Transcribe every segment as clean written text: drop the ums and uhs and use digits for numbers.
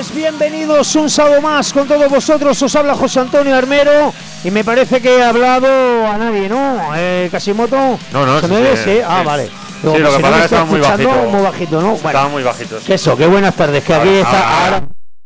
tardes, bienvenidos un sábado más con todos vosotros. Os habla José Antonio Armero y me parece que he hablado a nadie, ¿no? ¿Casimoto? No, ¿Se me ve? Sí. Ah, vale. Luego, sí, lo que pasa es que estaba muy bajito. Muy bajito, ¿no? Bueno, estaba muy bajito. Sí. Eso, qué buenas tardes, que aquí está ahora.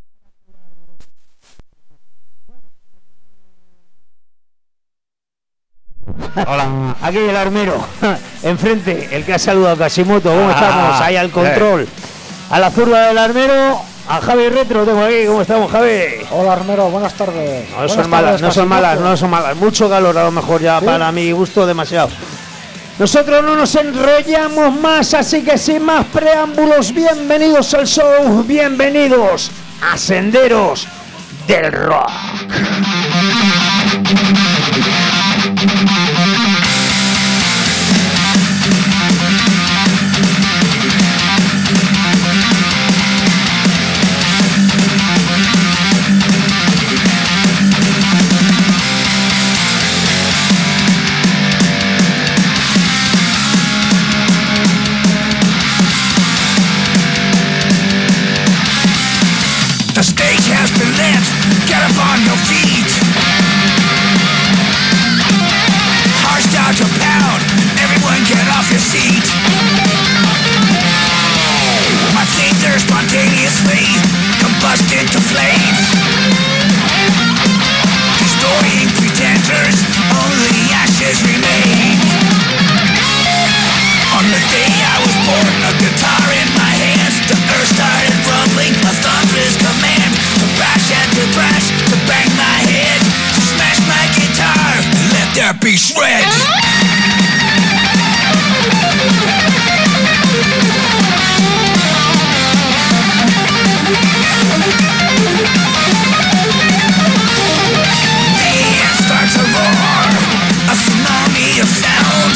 Hola. Aquí el armero, enfrente, el que ha saludado a Casimoto. ¿Cómo estamos? Ahí al control. A la zurda del armero, a Javi Retro tengo aquí. ¿Cómo estamos, Javi? Hola, armero, buenas tardes. No son malas, no son malas. Mucho calor a lo mejor ya, ¿sí? Para mi gusto demasiado. Nosotros no nos enrollamos más, así que sin más preámbulos, bienvenidos al show, bienvenidos a Senderos del Rock. The stage has been lit, get up on your feet. Hearts start to pound, everyone get off your seat. My feet are spontaneously combust into flames. Destroying pretenders, only ashes remain. On the day I was born, a guitar in my hands, the earth started rumbling, a thunderous command to bash and to thrash, to bang my head, to smash my guitar, and let there be shred. The air starts to roar, a tsunami of sound,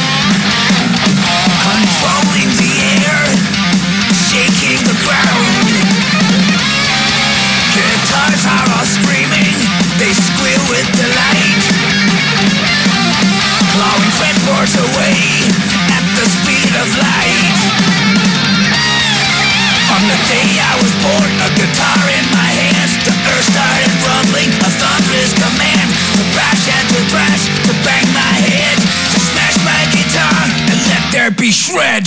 controlling the air, shaking the ground. Guitars are all screaming, they squeal with delight, clawing fretboards away at the speed of light. On the day I was born, a guitar in my hands, the earth started rumbling, a thunderous command to bash and to thrash, to bang my head, to smash my guitar, and let there be shred.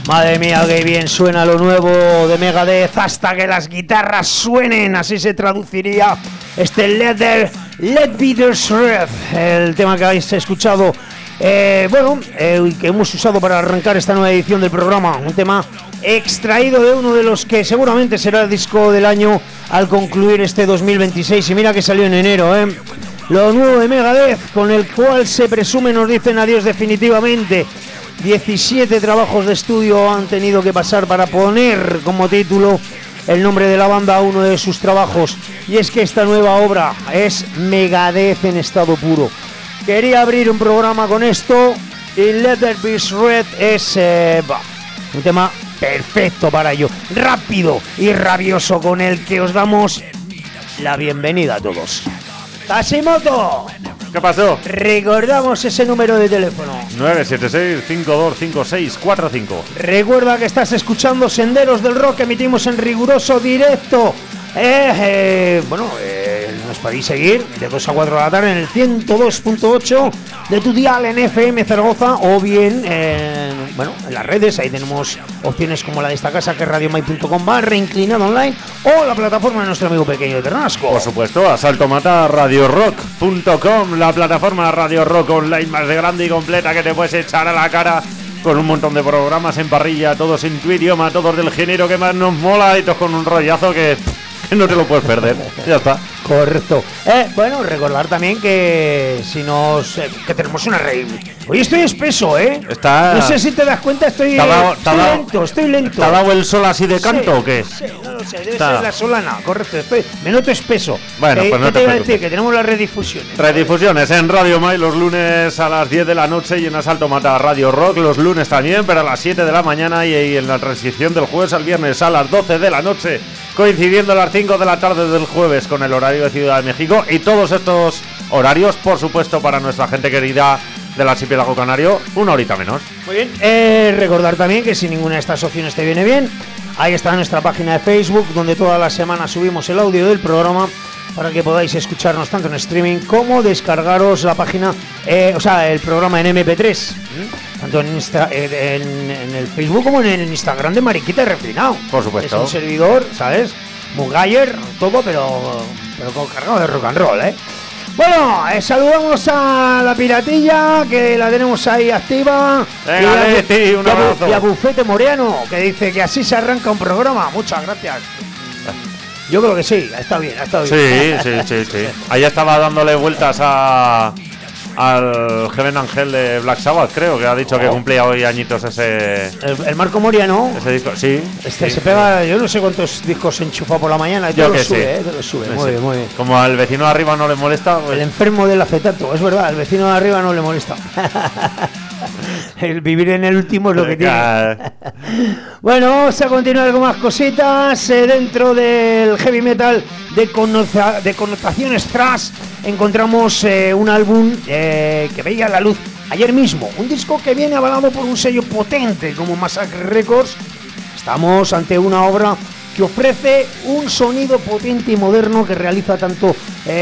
Madre mía, qué bien suena lo nuevo de Megadeth, hasta que las guitarras suenen, así se traduciría este Let Be The Shred, el tema que habéis escuchado, que hemos usado para arrancar esta nueva edición del programa, un tema extraído de uno de los que seguramente será el disco del año al concluir este 2026, y mira que salió en enero, lo nuevo de Megadeth, con el cual se presume nos dicen adiós definitivamente. 17 trabajos de estudio han tenido que pasar para poner como título el nombre de la banda a uno de sus trabajos, y es que esta nueva obra es Megadeth en estado puro. Quería abrir un programa con esto y Let There Be Shred es un tema perfecto para ello, rápido y rabioso, con el que os damos la bienvenida a todos. Hashimoto, ¿qué pasó? Recordamos ese número de teléfono: 976-525645. Recuerda que estás escuchando Senderos del Rock, emitimos en riguroso directo. Nos podéis seguir de 2 a 4 de la tarde en el 102.8 de tu dial en FM Zaragoza, o bien en las redes. Ahí tenemos opciones como la de esta casa, que es radiomai.com/inclinado online, o la plataforma de nuestro amigo pequeño de Ternasco. Por supuesto, asaltomata.radiorock.com, la plataforma Radio Rock online más de grande y completa que te puedes echar a la cara, con un montón de programas en parrilla, todos en tu idioma, todos del género que más nos mola, y todos con un rollazo que no te lo puedes perder. Ya está. Correcto. Recordar también que que tenemos una red. Hoy estoy espeso, Está... No sé si te das cuenta, estoy lento. ¿Te ha dado el sol así de canto o qué? Sí, no lo sé, debe ser la solana, correcto. Me noto espeso. Bueno, pues no ¿qué te te iba a preocupes. decir? Que tenemos las redifusiones. Redifusiones en Radio Mai los lunes a las 10 de la noche, y en Asalto Mata Radio Rock los lunes también, pero a las 7 de la mañana, y en la transición del jueves al viernes a las 12 de la noche, coincidiendo a las 5 de la tarde del jueves con el horario de Ciudad de México. Y todos estos horarios, por supuesto, para nuestra gente querida del archipiélago canario, una horita menos. Muy bien. Recordar también que si ninguna de estas opciones te viene bien, ahí está nuestra página de Facebook, donde todas las semanas subimos el audio del programa para que podáis escucharnos tanto en streaming como descargaros la página, el programa en MP3, tanto en el Facebook como en el Instagram de Mariquita y Refinado. Por supuesto. Es un servidor, ¿sabes? Mugayer, todo, pero cargado de rock and roll, Bueno, saludamos a la piratilla, que la tenemos ahí activa. Venga, Leti, un abrazo. Y a Bufete Moreano, que dice que así se arranca un programa. Muchas gracias. Yo creo que sí, ha estado bien. Sí. Ahí estaba dándole vueltas al Heaven Angel de Black Sabbath, creo que ha dicho que cumplía hoy añitos ese... El Marco Moriano. Ese disco, sí. Se pega, yo no sé cuántos discos enchufa por la mañana. Yo que te lo sube. Muy bien. Como al vecino de arriba no le molesta, pues... El enfermo del acetato, es verdad, al vecino de arriba no le molesta. El vivir en el último es lo que tiene. Bueno, vamos a continuar con más cositas. Dentro del heavy metal de connotaciones thrash, encontramos un álbum que veía la luz ayer mismo. Un disco que viene avalado por un sello potente como Massacre Records. Estamos ante una obra que ofrece un sonido potente y moderno que realza tanto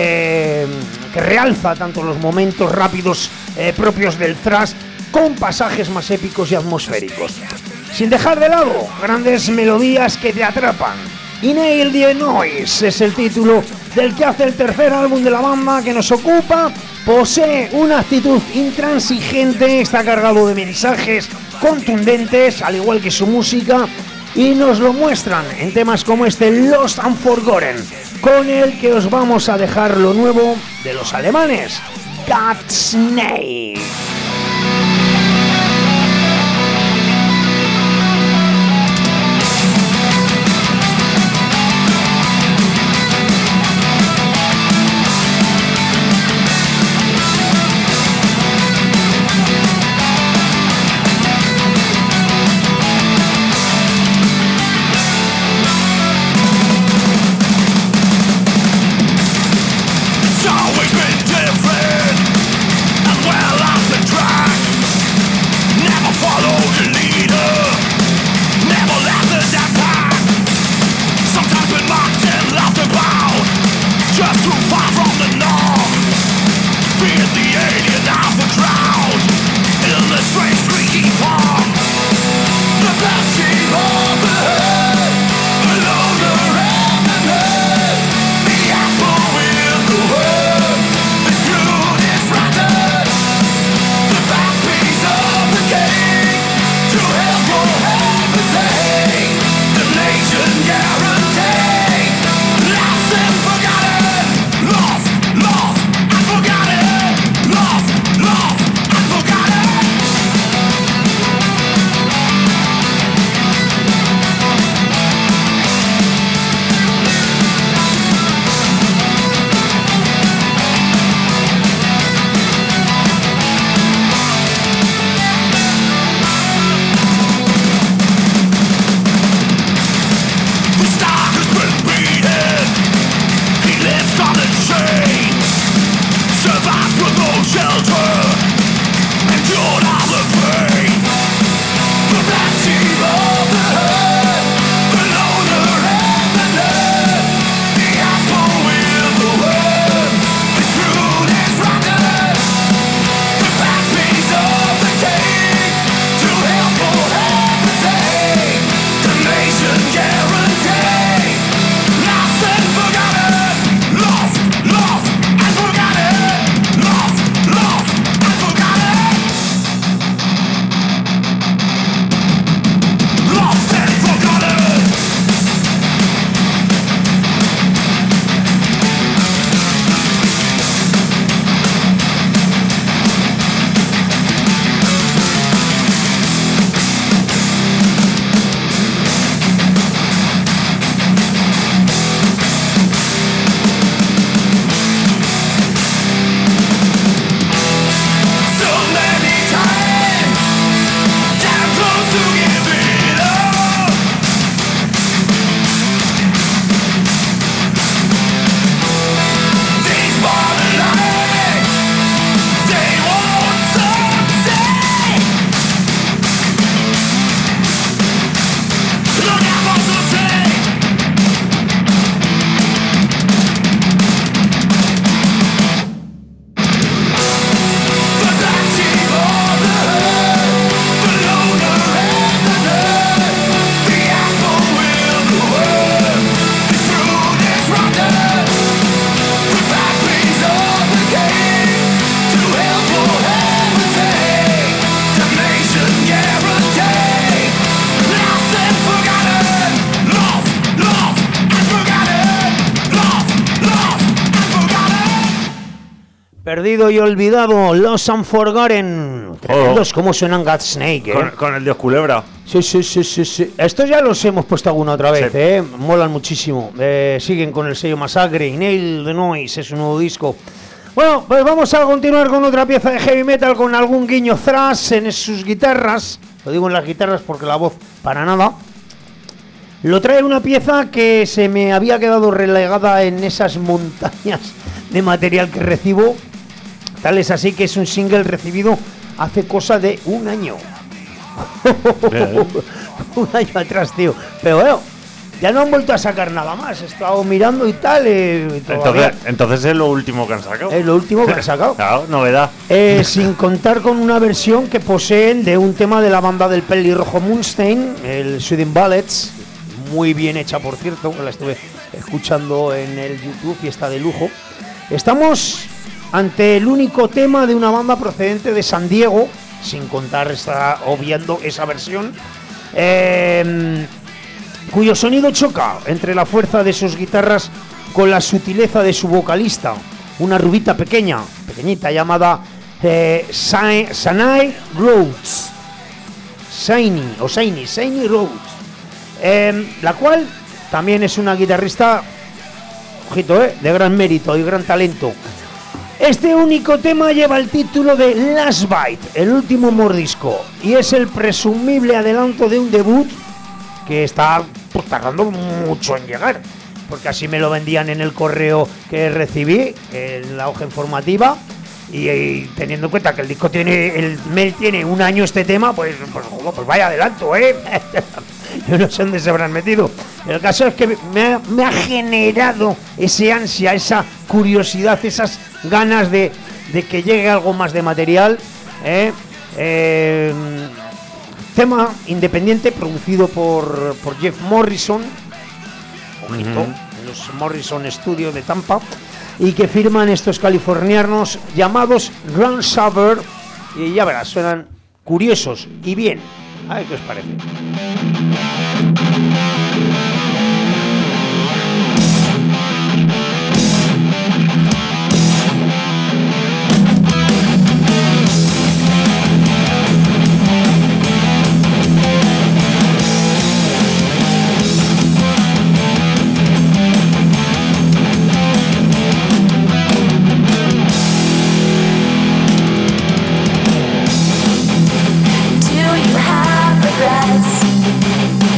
los momentos rápidos propios del thrash, con pasajes más épicos y atmosféricos, sin dejar de lado grandes melodías que te atrapan. Inhale the Noise es el título del que hace el tercer álbum de la banda que nos ocupa. Posee una actitud intransigente, está cargado de mensajes contundentes, al igual que su música, y nos lo muestran en temas como este Lost and Forgotten, con el que os vamos a dejar lo nuevo de los alemanes, Godsnake. Always been different, and well off the perdido y olvidado, Lost and Forgotten. Tremendos cómo suenan Godsnake, Con el dios Culebra. Sí. Estos ya los hemos puesto alguna otra vez, Sí. Molan muchísimo. Siguen con el sello Massacre, Inhale the Noise, es un nuevo disco. Bueno, pues vamos a continuar con otra pieza de heavy metal con algún guiño thrash en sus guitarras. Lo digo en las guitarras porque la voz para nada. Lo trae una pieza que se me había quedado relegada en esas montañas de material que recibo. Tal es así que es un single recibido hace cosa de un año. Un año atrás, tío. Pero bueno, ya no han vuelto a sacar nada más. He estado mirando y tal. Entonces es lo último que han sacado. Es lo último que han sacado. Claro, novedad. Sin contar con una versión que poseen de un tema de la banda del pelirrojo Mustaine, el Sweden Ballets. Muy bien hecha, por cierto, que la estuve escuchando en el YouTube y está de lujo. Estamos ante el único tema de una banda procedente de San Diego, sin contar, está obviando esa versión, cuyo sonido choca entre la fuerza de sus guitarras con la sutileza de su vocalista, una rubita pequeñita llamada Shiny Rhodes. Shiny Rhodes. La cual también es una guitarrista, ojito, de gran mérito y gran talento. Este único tema lleva el título de Last Bite, el último mordisco, y es el presumible adelanto de un debut que está tardando mucho en llegar, porque así me lo vendían en el correo que recibí, en la hoja informativa. Y teniendo en cuenta que el disco el mail tiene un año este tema, pues vaya adelanto, Yo no sé dónde se habrán metido. El caso es que me ha generado ese ansia, esa curiosidad, esas ganas de que llegue algo más de material. Tema independiente producido por Jeff Morrison, en los Morrison Studios de Tampa, y que firman estos californianos llamados Grand Saber, y ya verás, suenan curiosos y bien. A ver qué os parece. Do you have regrets?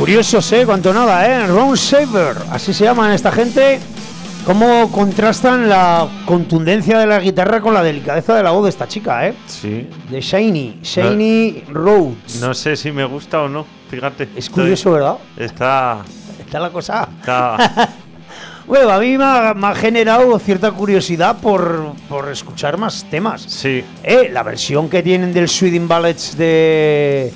Curiosos, cuanto nada, Ron Shaver, así se llaman esta gente. Cómo contrastan la contundencia de la guitarra con la delicadeza de la voz de esta chica, Sí. De Shiny Rhodes. No sé si me gusta o no, fíjate. Es curioso, ¿verdad? Está la cosa. Bueno, a mí me ha generado cierta curiosidad por escuchar más temas. Sí. La versión que tienen del Sweden Bullets de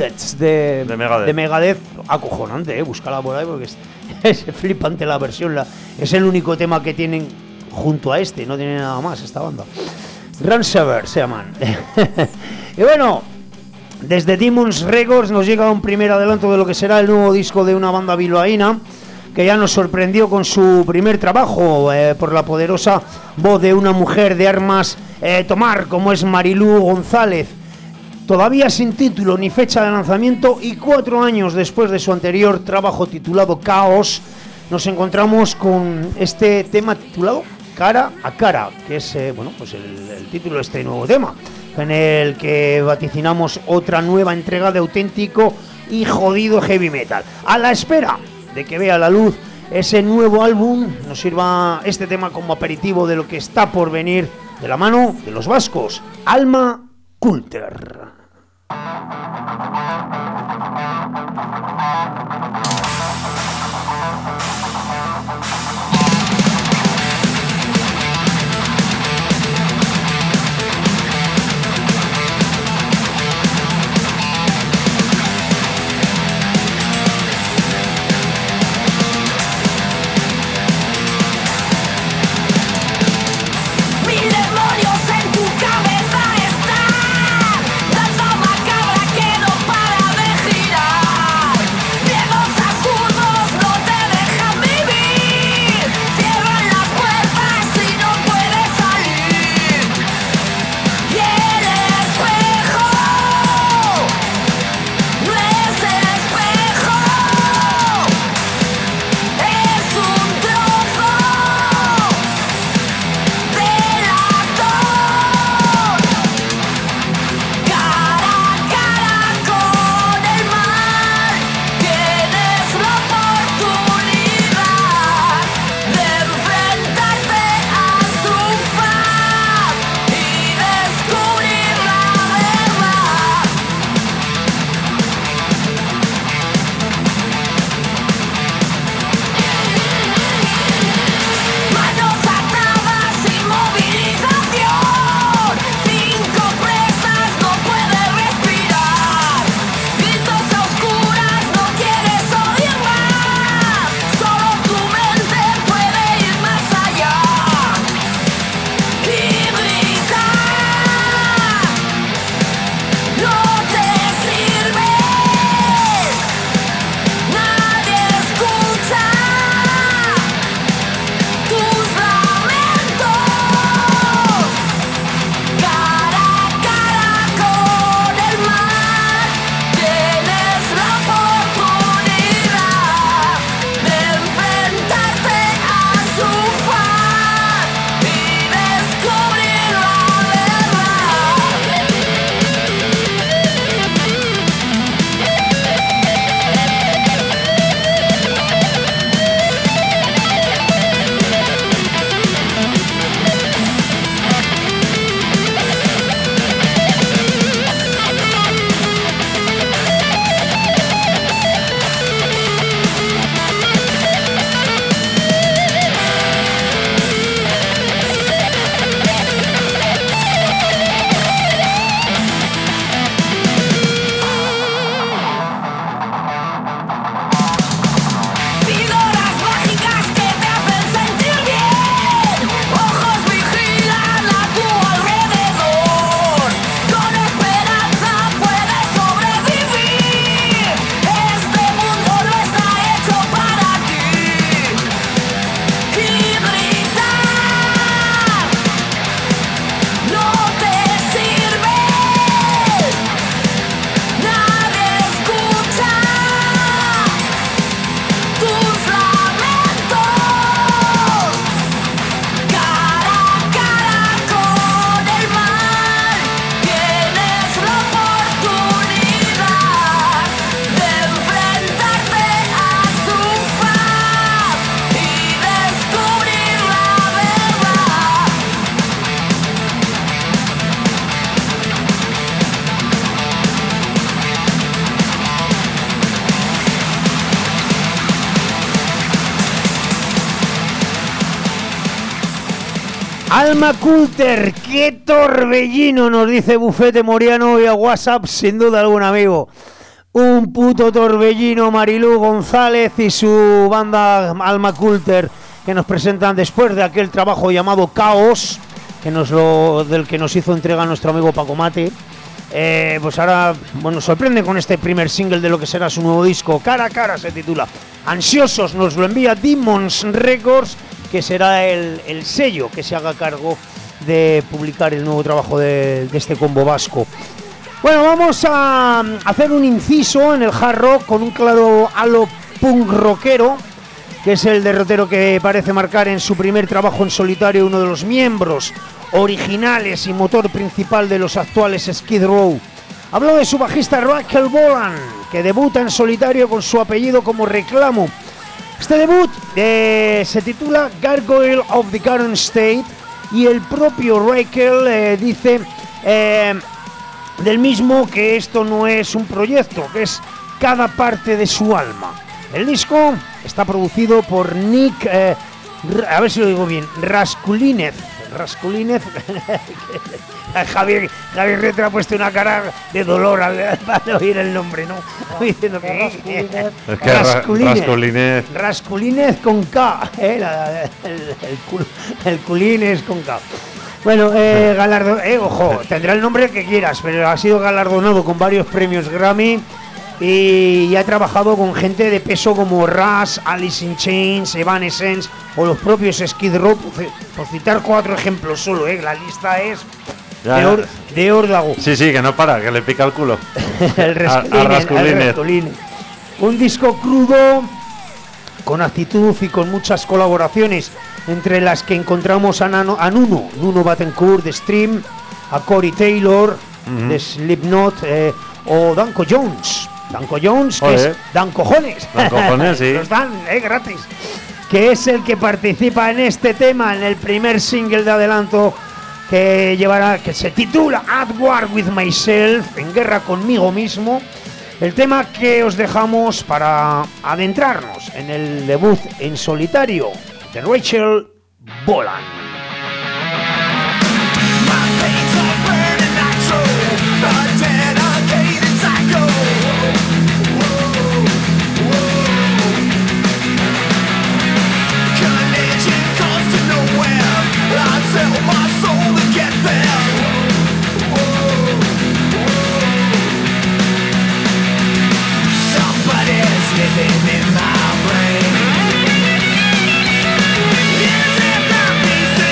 Megadeth, acojonante, búscala por ahí porque es flipante la versión. Es el único tema que tienen junto a este, no tiene nada más esta banda. Ransaver se llaman. Y bueno, desde Demons Records nos llega un primer adelanto de lo que será el nuevo disco de una banda bilbaína que ya nos sorprendió con su primer trabajo por la poderosa voz de una mujer de armas tomar, como es Marilú González. Todavía sin título ni fecha de lanzamiento y 4 años después de su anterior trabajo titulado Caos, nos encontramos con este tema titulado Cara a Cara, que es pues el título de este nuevo tema, en el que vaticinamos otra nueva entrega de auténtico y jodido heavy metal. A la espera de que vea la luz ese nuevo álbum, nos sirva este tema como aperitivo de lo que está por venir de la mano de los vascos, Alma Coulter. Danza macabra que no para de girar. Miedos a Alma Coulter, qué torbellino, nos dice Bufete Moriano y a WhatsApp, sin duda algún amigo. Un puto torbellino, Marilú González y su banda Alma Coulter, que nos presentan después de aquel trabajo llamado Caos, del que nos hizo entrega nuestro amigo Paco Mate. Pues ahora, bueno, sorprende con este primer single de lo que será su nuevo disco, Cara a Cara se titula. Ansiosos, nos lo envía Demons Records, que será el sello que se haga cargo de publicar el nuevo trabajo de este combo vasco. Bueno, vamos a hacer un inciso en el hard rock con un claro halo punk rockero, que es el derrotero que parece marcar en su primer trabajo en solitario uno de los miembros originales y motor principal de los actuales Skid Row. Hablo de su bajista Raquel Bolan, que debuta en solitario con su apellido como reclamo. Este debut se titula Gargoyle of the Current State, y el propio Raquel dice del mismo que esto no es un proyecto, que es cada parte de su alma. El disco está producido por Nick, a ver si lo digo bien, Raskulinez. Javier Retro ha puesto una cara de dolor al oír el nombre, ¿no? Diciendo que Raskulinez con K, el culines con K. Bueno, ojo, tendrá el nombre que quieras, pero ha sido galardonado con varios premios Grammy y ha trabajado con gente de peso como Rush, Alice in Chains, Evanescence o los propios Skid Row, por citar 4 ejemplos solo, la lista es de órdago. Sí, que no para, que le pica el culo. el Raskulinez. Un disco crudo, con actitud y con muchas colaboraciones, entre las que encontramos a Nuno Bettencourt de Stream, a Corey Taylor de Slipknot, o Danko Jones, que es Dan Cojones. Dan Cojones, sí. Los dan gratis. Que es el que participa en este tema, en el primer single de adelanto que se titula At War With Myself, en guerra conmigo mismo. El tema que os dejamos para adentrarnos en el debut en solitario de Raquel Bolan. Living in my brain. Is it the pieces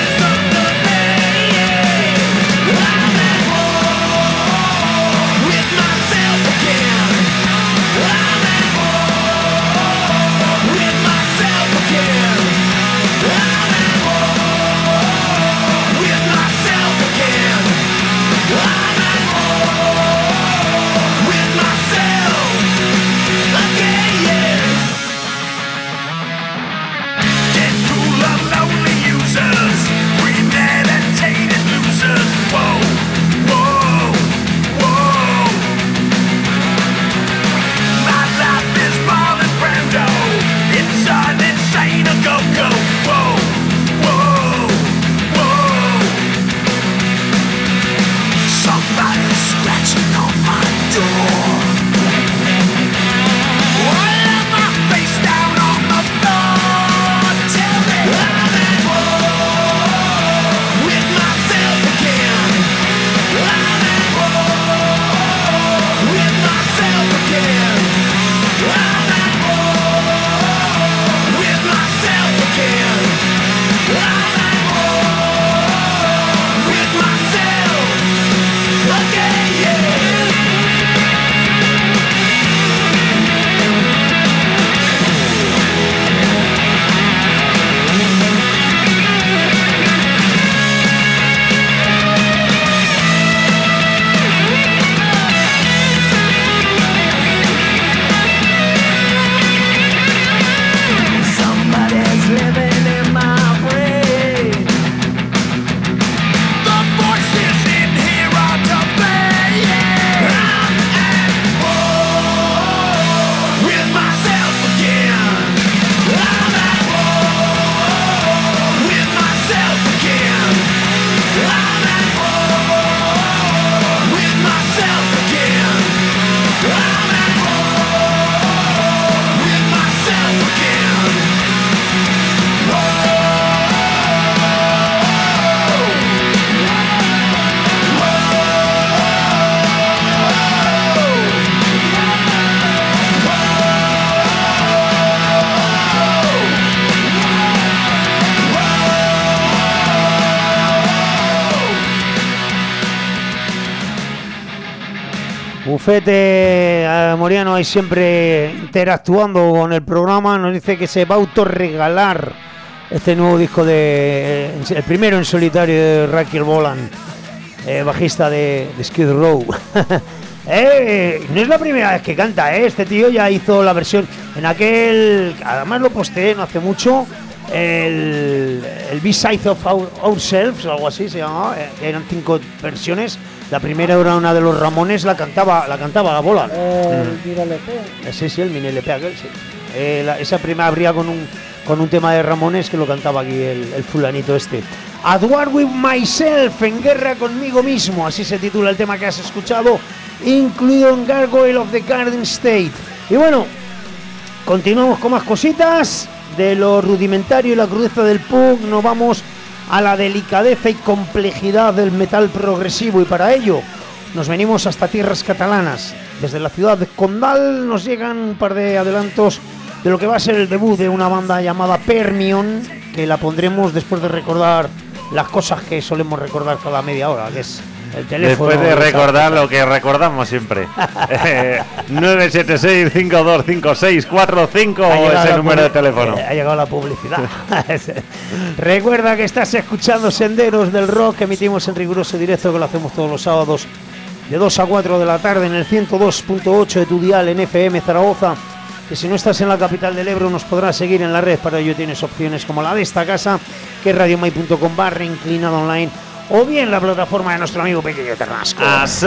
Bufete Moriano ahí siempre interactuando con el programa, nos dice que se va a autorregalar este nuevo disco el primero en solitario de Raquel Bolan, bajista de Skid Row. No es la primera vez que canta, este tío ya hizo la versión en aquel, además lo posteé no hace mucho, el B-Side of Ourselves o algo así se llamaba, eran 5 versiones. La primera era una de los Ramones, la cantaba la Bolan. El Mini LP. Sí, el Mini LP aquel, sí. Esa primera abría con un tema de Ramones que lo cantaba aquí el fulanito este. At War With Myself, en guerra conmigo mismo, así se titula el tema que has escuchado, incluido en Gargoyle of the Garden State. Y bueno, continuamos con más cositas. De lo rudimentario y la crudeza del punk nos vamos a la delicadeza y complejidad del metal progresivo, y para ello nos venimos hasta tierras catalanas. Desde la ciudad de Condal nos llegan un par de adelantos de lo que va a ser el debut de una banda llamada Permion, que la pondremos después de recordar las cosas que solemos recordar cada media hora, que es el teléfono. Después de recordar lo que recordamos siempre. 976-525645 es el número de teléfono. Ha llegado la publicidad. Recuerda que estás escuchando Senderos del Rock, que emitimos en riguroso directo, que lo hacemos todos los sábados de 2 a 4 de la tarde en el 102.8 de tu dial en FM Zaragoza. Que si no estás en la capital del Ebro nos podrás seguir en la red. Para ello tienes opciones como la de esta casa, que es radiomai.com/inclinado online, o bien la plataforma de nuestro amigo Pequeño Ternasco.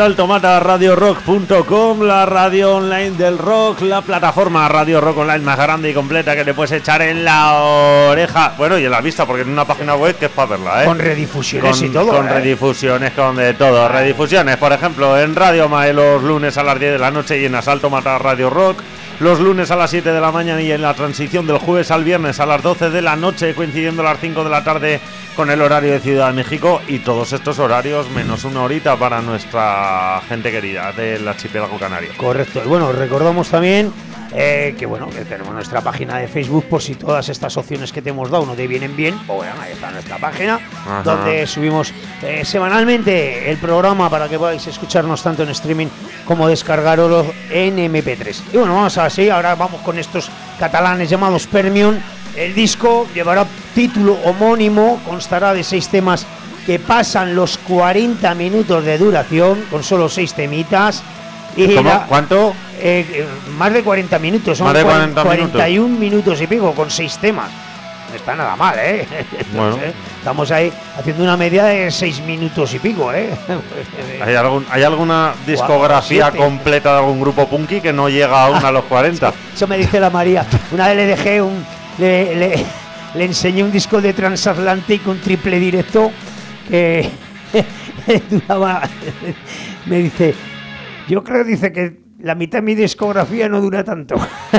Asaltomataradiorock.com, la radio online del rock, la plataforma Radio Rock Online más grande y completa que te puedes echar en la oreja, bueno, y en la vista, porque en una página web que es para verla, con redifusiones y todo, con redifusiones, con de todo, redifusiones, por ejemplo, en Radio Mai los lunes a las 10 de la noche y en Asalto Matar Radio Rock los lunes a las 7 de la mañana, y en la transición del jueves al viernes a las 12 de la noche, coincidiendo a las 5 de la tarde con el horario de Ciudad de México, y todos estos horarios menos una horita para nuestra gente querida del archipiélago canario. Correcto. Y bueno, recordamos también que tenemos nuestra página de Facebook, por si todas estas opciones que te hemos dado no te vienen bien, pues bueno, ahí está nuestra página. Ajá. Donde subimos semanalmente el programa para que podáis escucharnos tanto en streaming como descargarlo en MP3. Y bueno, ahora vamos con estos catalanes llamados Permion. El disco llevará título homónimo, constará de 6 temas que pasan los 40 minutos de duración, con solo 6 temitas. Y ¿Cuánto? Más de 40 minutos, son 41 minutos y pico, con 6 temas. No está nada mal, ¿eh? Bueno. Estamos ahí haciendo una media de 6 minutos y pico, ¿eh? ¿Hay alguna discografía completa de algún grupo punky que no llega aún a los 40? Eso me dice la María. Una vez le dejé le enseñé un disco de Transatlantic, un triple directo que duraba. Me dice, yo creo, dice que la mitad de mi discografía no dura tanto.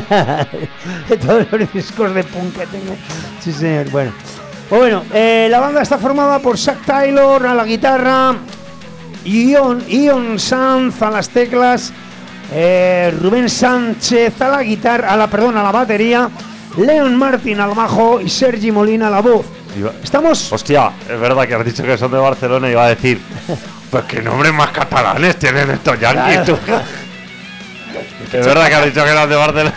De todos los discos de punk que tengo. Sí, señor. Bueno, la banda está formada por Zack Taylor a la guitarra, Ion Sanz a las teclas, Rubén Sánchez a la batería, Leon Martin al bajo y Sergi Molina a la voz. Estamos... Hostia, es verdad que has dicho que son de Barcelona y iba a decir, pues qué nombres más catalanes tienen estos yanquis. Claro. Es verdad que has dicho que eran de Barcelona.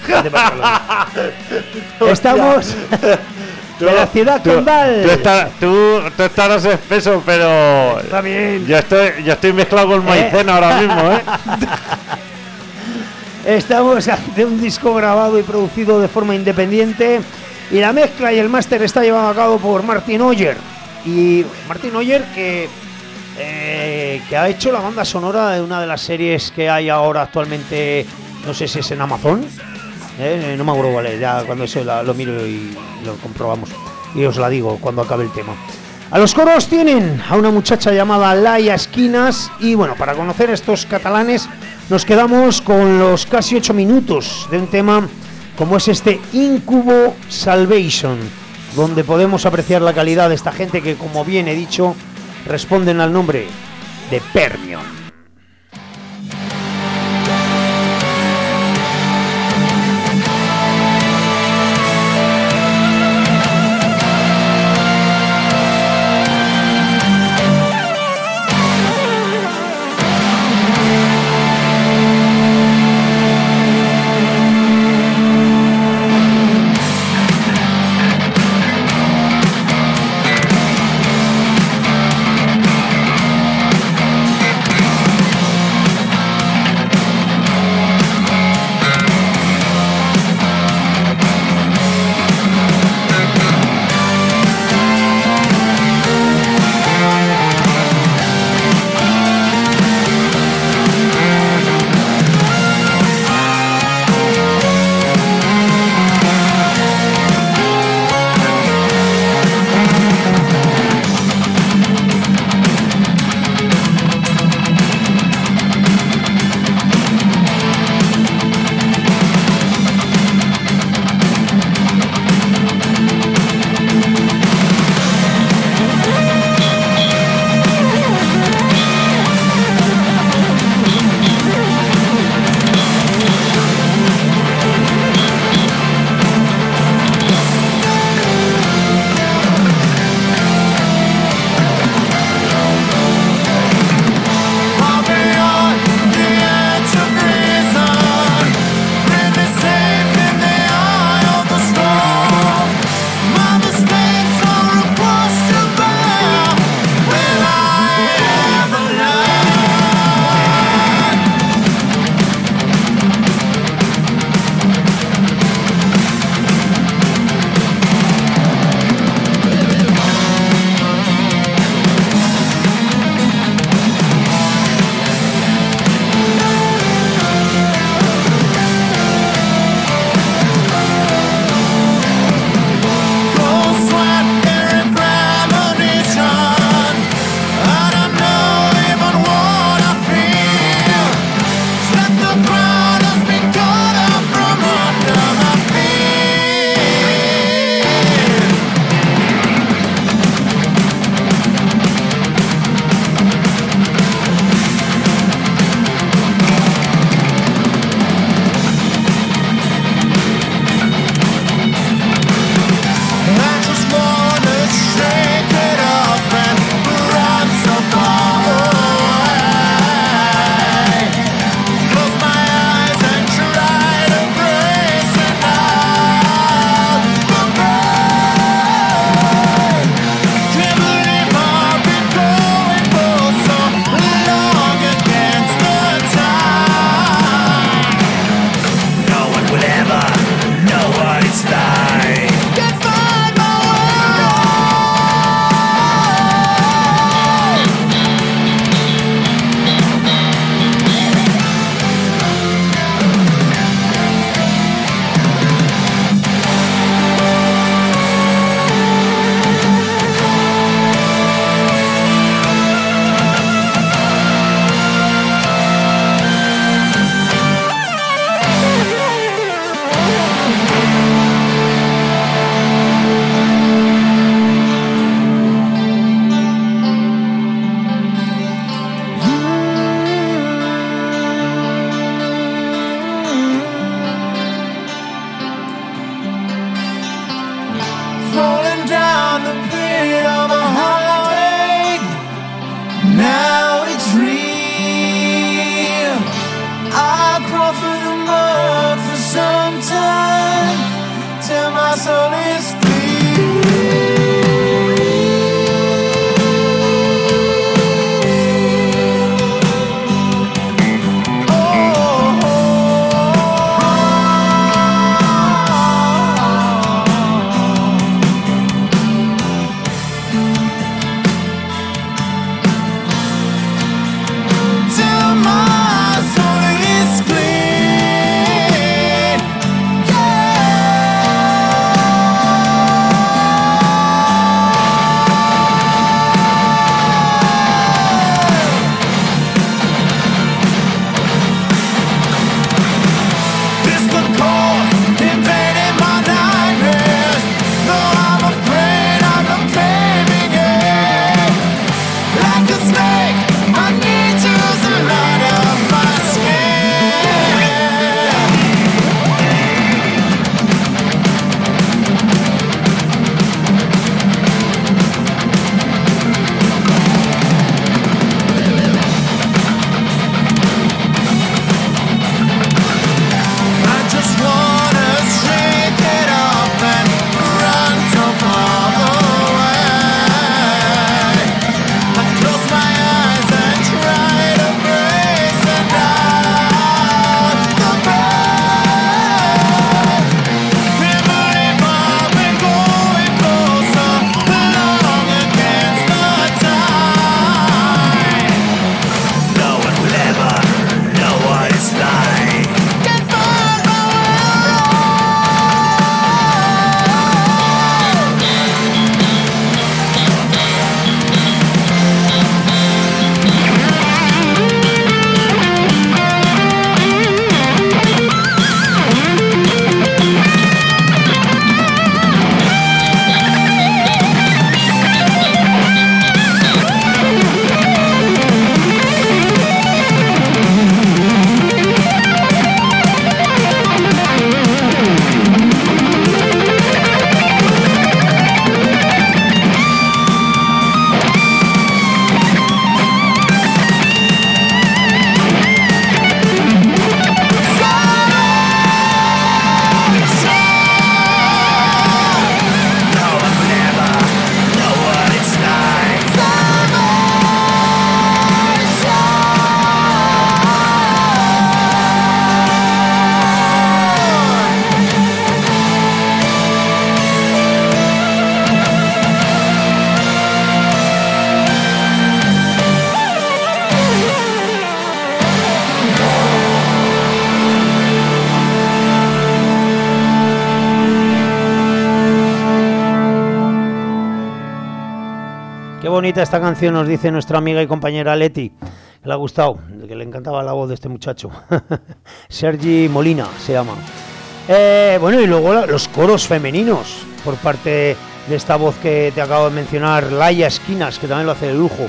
Estamos de la ciudad condal. Tú estarás espeso, pero está bien. Yo estoy mezclado con maicena ahora mismo, ¿eh? Estamos de un disco grabado y producido de forma independiente, y la mezcla y el máster está llevado a cabo por Martin Oyer. Y Martin Oyer que ha hecho la banda sonora de una de las series que hay ahora actualmente, no sé si es en Amazon, no me acuerdo cuál es, ya cuando eso lo miro y lo comprobamos y os la digo cuando acabe el tema. A los coros tienen a una muchacha llamada Laia Esquinas, y bueno, para conocer estos catalanes nos quedamos con los casi 8 minutos de un tema como es este Incubo Salvation, donde podemos apreciar la calidad de esta gente que, como bien he dicho, responden al nombre de Permion. Now it's real. I crawl through the mud for some time till my soul is free. Bonita esta canción, nos dice nuestra amiga y compañera Leti, que le ha gustado, que le encantaba la voz de este muchacho. Sergi Molina se llama. Bueno, y luego los coros femeninos por parte de esta voz que te acabo de mencionar, Laia Esquinas, que también lo hace de lujo.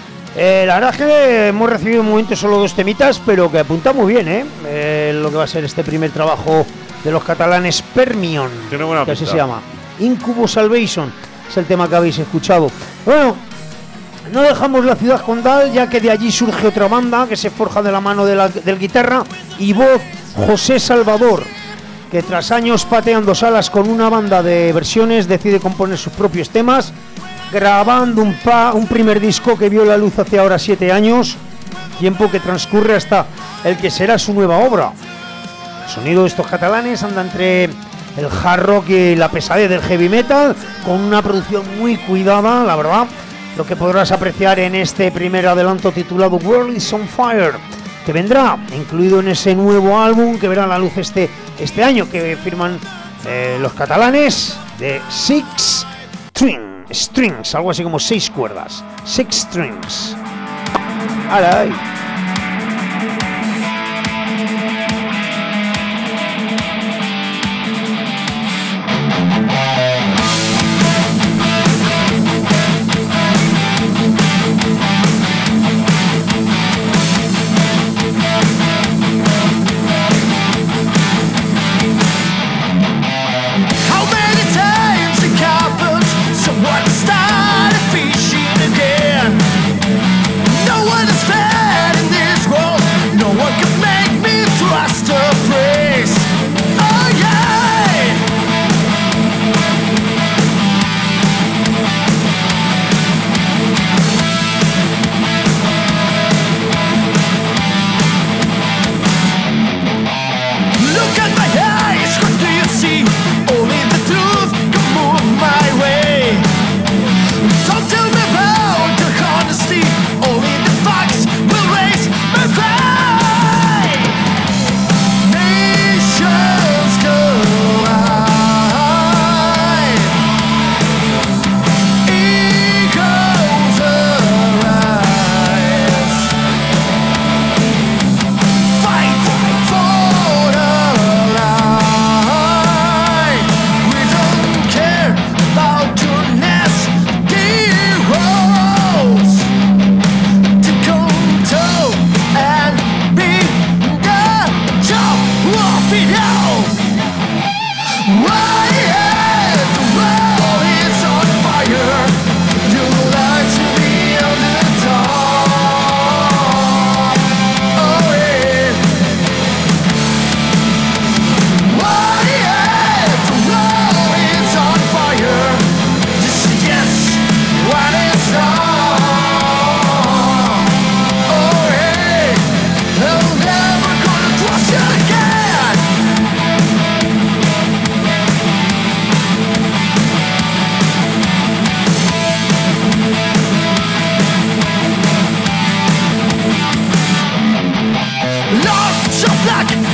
La verdad es que hemos recibido un momento solo 2 temitas, pero que apunta muy bien, lo que va a ser este primer trabajo de los catalanes Permion, tiene buena que pinta. así se llama. Incubus Salvation es el tema que habéis escuchado. Bueno, no dejamos la ciudad condal, ya que de allí surge otra banda que se forja de la mano del guitarra y voz José Salvador, que tras años pateando salas con una banda de versiones decide componer sus propios temas, grabando un primer disco que vio la luz hace ahora 7 años, tiempo que transcurre hasta el que será su nueva obra. El sonido de estos catalanes anda entre el hard rock y la pesadez del heavy metal, con una producción muy cuidada, la verdad, lo que podrás apreciar en este primer adelanto titulado World is on Fire, que vendrá incluido en ese nuevo álbum que verá la luz este año, que firman los catalanes de Six Strings, algo así como 6 cuerdas, Six Strings. ¡Ay!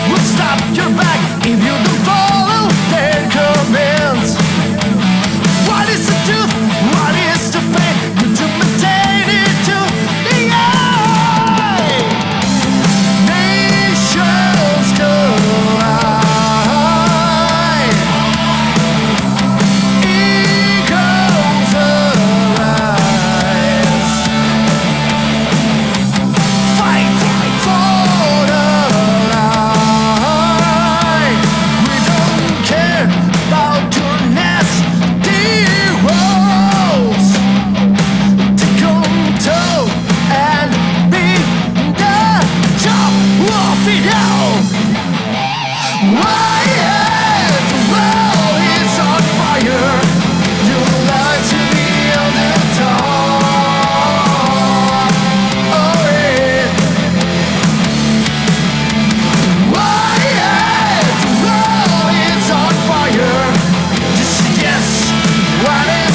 will stop your back if you don't follow their commands. What is the truth? What is the pain? You to maintain it to the eye. Nations collide. Eagles arise. Fight for the line. We don't care about your nasty roads. Take control and be the top of it all. My head, the world is on fire. You lie to me on the top. Oh yeah. My head, the world is on fire. Just yes, what is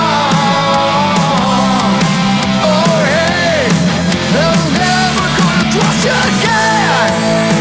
wrong? Oh hey, I'm never gonna trust you again.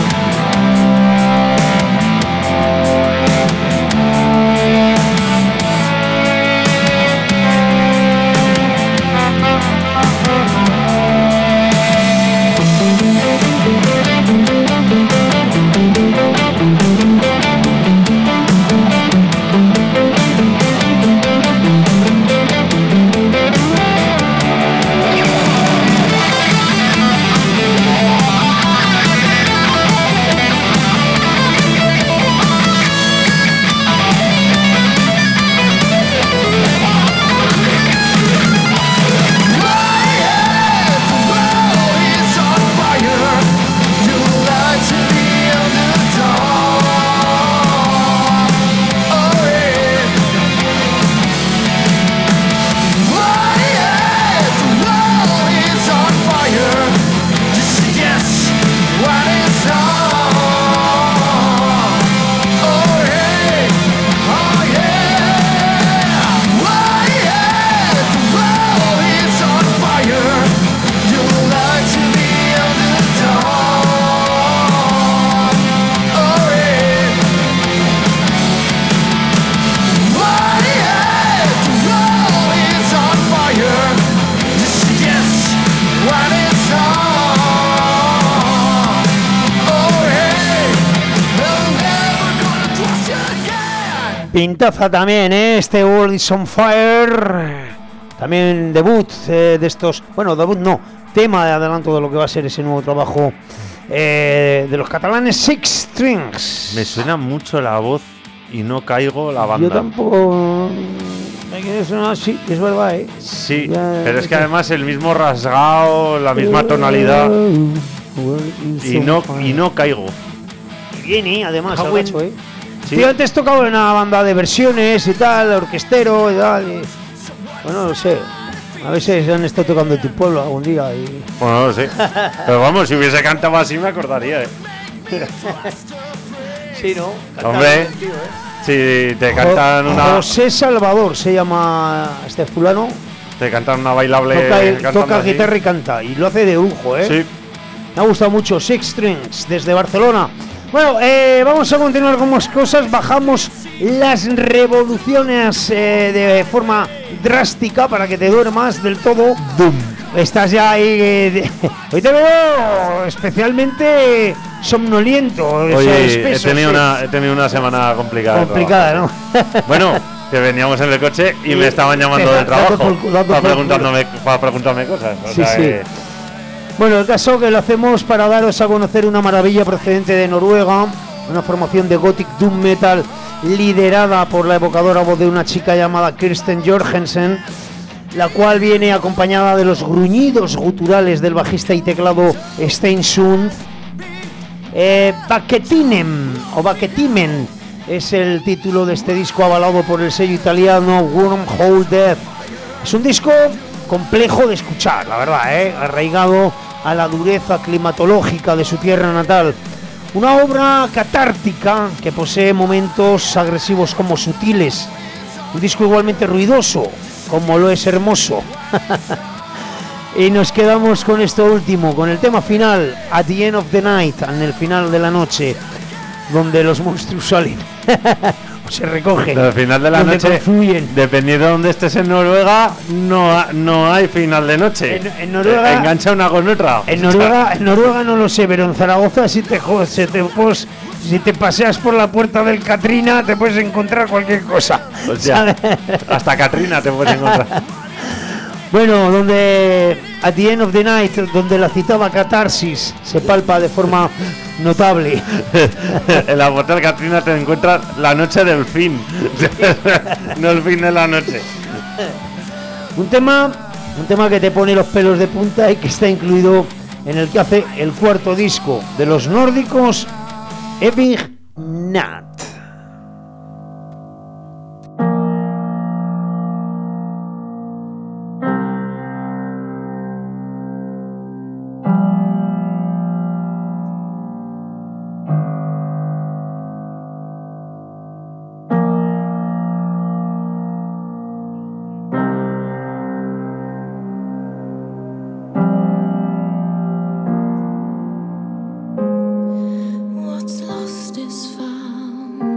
Pintaza también, este World is on Fire. También debut de estos. Bueno, debut no, tema de adelanto de lo que va a ser ese nuevo trabajo de los catalanes Six Strings. Me suena mucho la voz y no caigo la banda. Yo tampoco. Sí, es verdad, Sí, ya, pero es que además el mismo rasgado, la misma tonalidad. Y no caigo. Y bien, además, bueno. hecho, Sí. Tío, antes tocaba en una banda de versiones y tal, orquestero y tal. Bueno, no sé. A veces han estado tocando en tu pueblo algún día. Bueno, no sé. Pero vamos, si hubiese cantado así me acordaría, Sí, ¿no? Hombre, si te cantan una. José Salvador se llama este fulano. Te cantan una bailable. Toca guitarra y canta. Y lo hace de lujo, Sí. Me ha gustado mucho. Six Strings desde Barcelona. Bueno, vamos a continuar con más cosas. Bajamos las revoluciones de forma drástica para que te duermas del todo. ¡Bum! Estás ya ahí. Hoy te veo especialmente somnoliento. Oye, espeso, he tenido una semana complicada. Complicada, ¿no? Bueno, que veníamos en el coche y me estaban llamando del trabajo para preguntarme cosas. O sea, sí. Bueno, el caso que lo hacemos para daros a conocer una maravilla procedente de Noruega, una formación de Gothic Doom Metal liderada por la evocadora voz de una chica llamada Kirsten Jorgensen, la cual viene acompañada de los gruñidos guturales del bajista y teclado Stein Sund. Vaketimen es el título de este disco avalado por el sello italiano Wormhole Death. Es un disco complejo de escuchar, la verdad, arraigado a la dureza climatológica de su tierra natal. Una obra catártica que posee momentos agresivos como sutiles. Un disco igualmente ruidoso, como lo es hermoso. Y nos quedamos con esto último, con el tema final, At the End of the Night, en el final de la noche, donde los monstruos salen. O se recogen. Al final de la donde noche, confluyen. dependiendo de dónde estés en Noruega, no hay final de noche. En Noruega, engancha una con otra. En Noruega no lo sé, pero en Zaragoza si te paseas por la puerta del Katrina te puedes encontrar cualquier cosa. Hostia, hasta Katrina te puedes encontrar. Bueno, donde At the End of the Night, donde la citada catarsis se palpa de forma notable. En la puerta del Katrina te encuentras la noche del fin. No el fin de la noche. Un tema que te pone los pelos de punta y que está incluido en el que hace el cuarto disco de los nórdicos, Evig Nat. What's lost is found.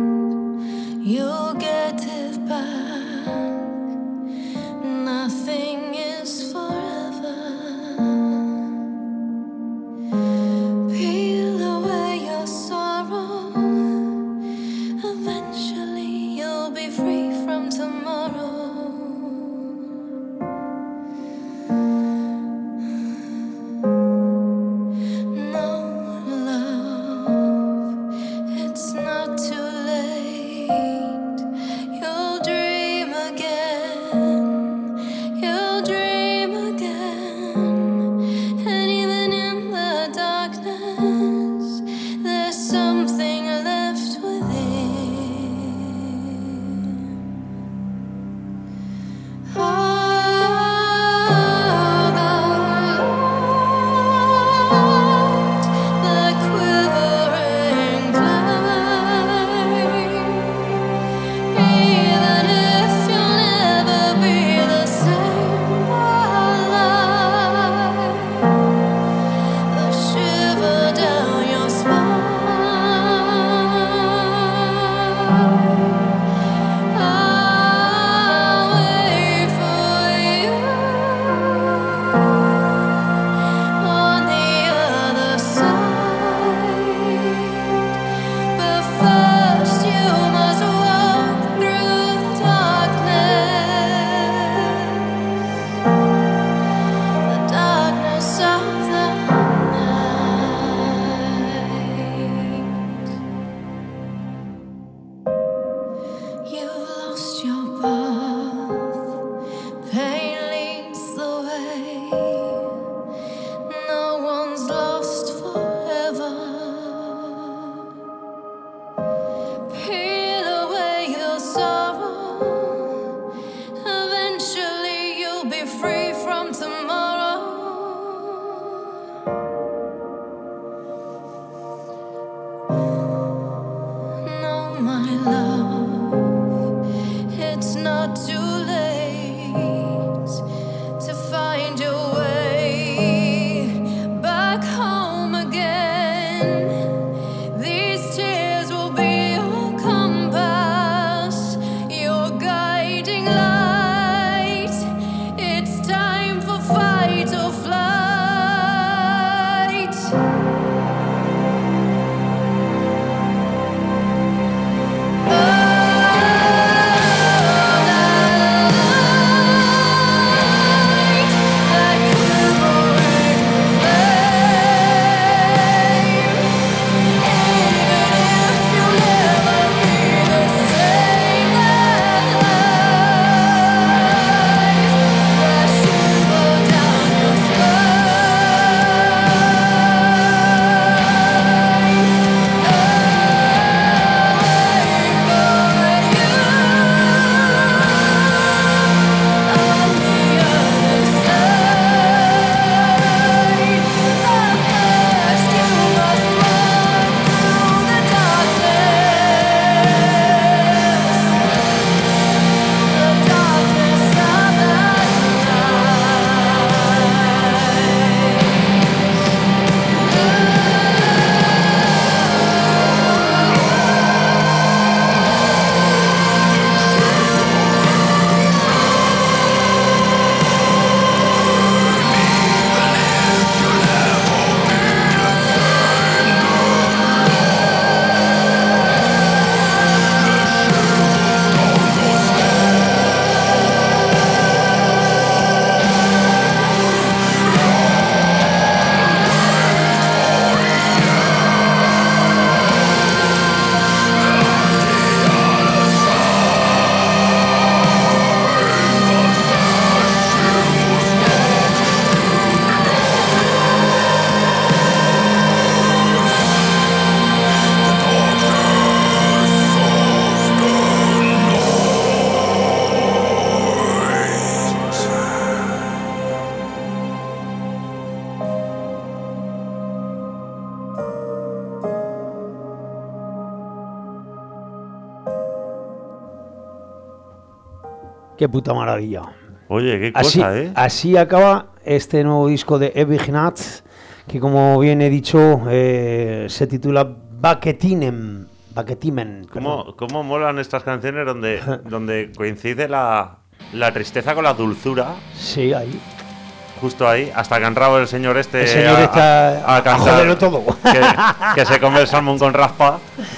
Qué puta maravilla. Oye, qué Así, cosa, ¿eh? así acaba este nuevo disco de Evignat, que como bien he dicho, se titula Baketimen. ¿Cómo molan estas canciones donde coincide la tristeza con la dulzura? Sí, ahí. Justo ahí, hasta que ha entrado el señor este, a cantar, joderlo todo. Que se come el salmón con raspa.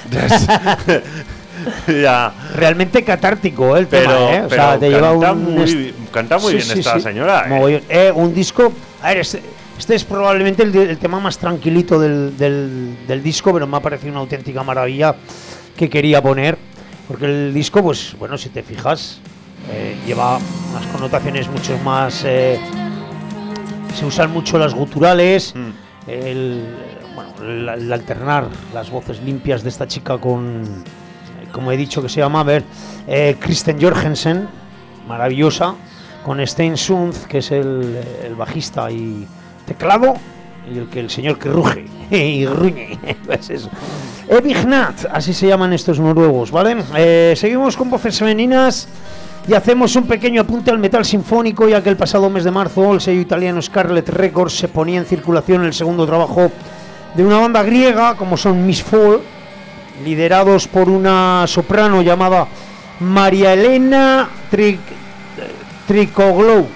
Ya. Realmente catártico el tema, O pero sea, te lleva canta muy bien esta señora. Un disco. A ver, este es probablemente el tema más tranquilito del disco, pero me ha parecido una auténtica maravilla que quería poner. Porque el disco, pues bueno, si te fijas, lleva unas connotaciones mucho más. Se usan mucho las guturales, el alternar las voces limpias de esta chica con, como he dicho, que se llama Kristen Jorgensen, maravillosa, con Stein Sunz, que es el bajista y teclado, y el señor que ruge y gruñe. Pues eso. Evignat, así se llaman estos noruegos, ¿vale? Seguimos con voces femeninas. Y hacemos un pequeño apunte al metal sinfónico, ya que el pasado mes de marzo el sello italiano Scarlet Records se ponía en circulación el segundo trabajo de una banda griega como son Mistfall, liderados por una soprano llamada Maria Elena Tricoglou.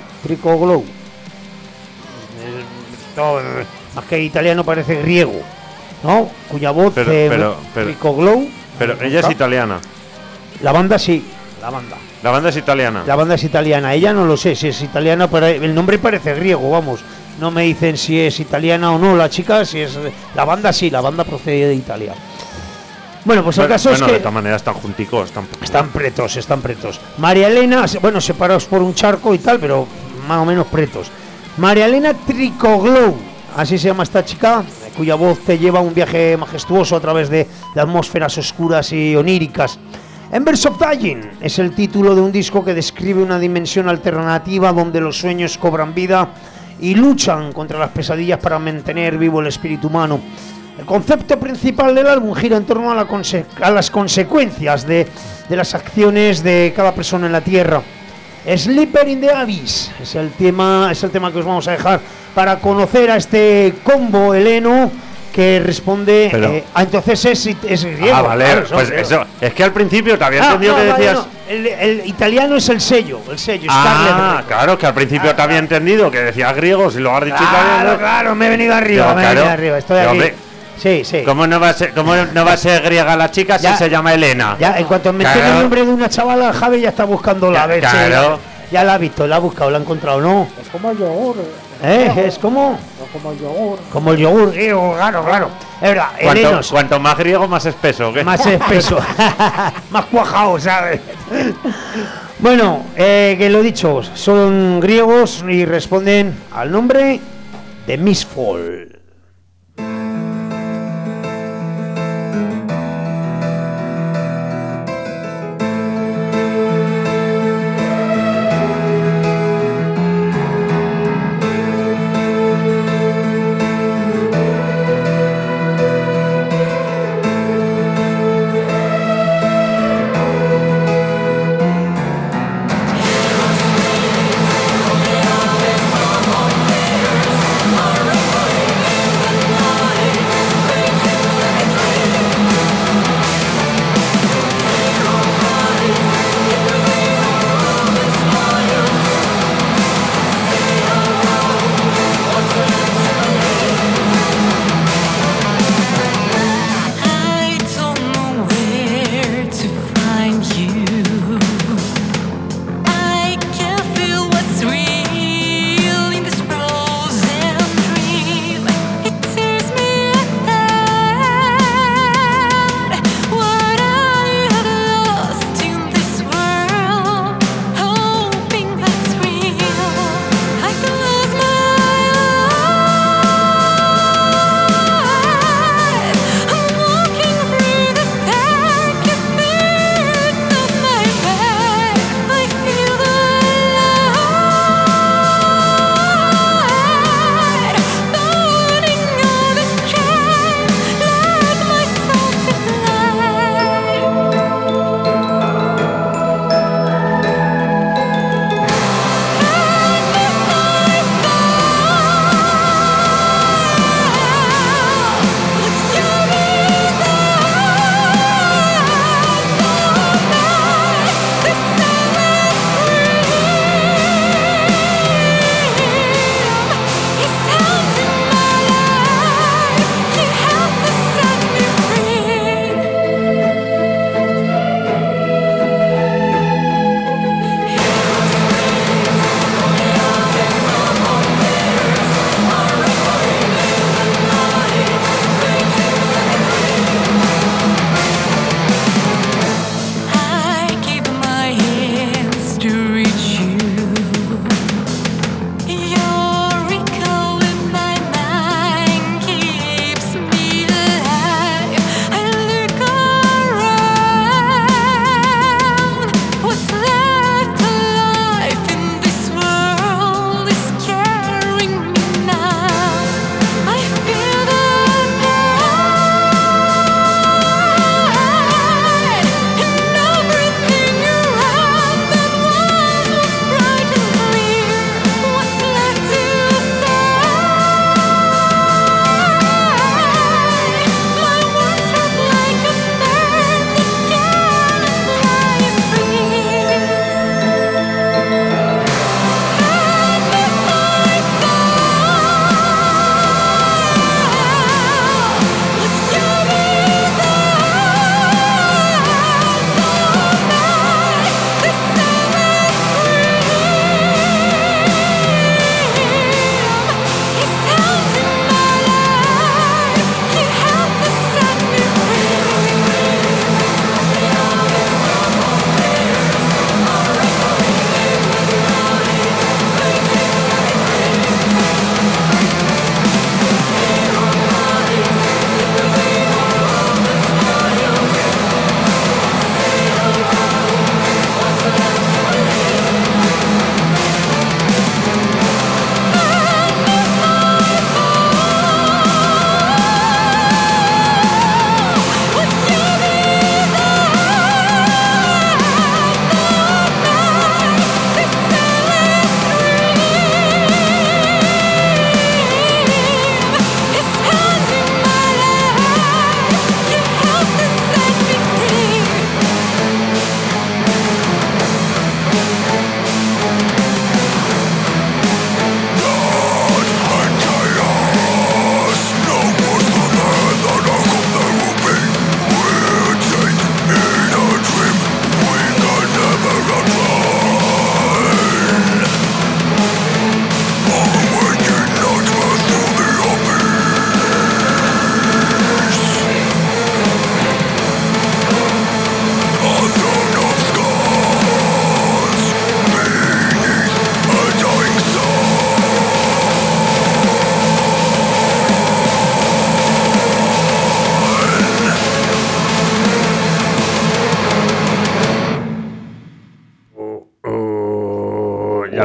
Más que italiano parece griego, ¿no? Cuya voz Tricoglou. Pero ella es italiana. La banda sí, La banda es italiana. La banda es italiana. Ella no lo sé si es italiana, pero el nombre parece griego, vamos. No me dicen si es italiana o no la chica, si es la banda sí, la banda procede de Italia. Bueno, pues el caso es que de todas maneras están junticos, están pretos. María Elena, bueno, separados por un charco y tal, pero más o menos pretos. Maria Elena Tricoglou, así se llama esta chica, cuya voz te lleva un viaje majestuoso a través de atmósferas oscuras y oníricas. Embers of Dying es el título de un disco que describe una dimensión alternativa donde los sueños cobran vida y luchan contra las pesadillas para mantener vivo el espíritu humano. El concepto principal del álbum gira en torno a las consecuencias de las acciones de cada persona en la Tierra. Sleeper in the Abyss es el tema que os vamos a dejar para conocer a este combo heleno que responde entonces es griego. Ah, vale, claro, pues eso. Es que al principio te había entendido que decías. No. El italiano es el sello Scarlet. Claro, que al princio te había entendido que decías griegos y luego has dicho italiano. Claro, me he venido arriba, estoy aquí. Hombre, sí. ¿Cómo no va a ser griega la chica si se llama Elena? Ya, en cuanto me entere el nombre de una chavala, Javi ya está buscándola. A ver, claro. Ya la ha visto, la ha buscado, la ha encontrado, ¿no? Es como el yogur. Es como el yogur. Como el yogur griego, claro. Es verdad, cuanto más griego, más espeso. ¿Qué? Más espeso. Más cuajado, ¿sabes? Bueno, que lo dicho, son griegos y responden al nombre de Mistfall.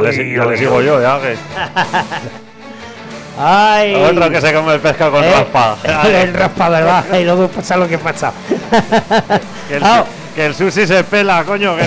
le sigo yo, ya que. Ay. Otro que se come el pescado con raspa. El raspa, ¿verdad? Y luego pasa lo que pasa. Que el sushi se pela, coño.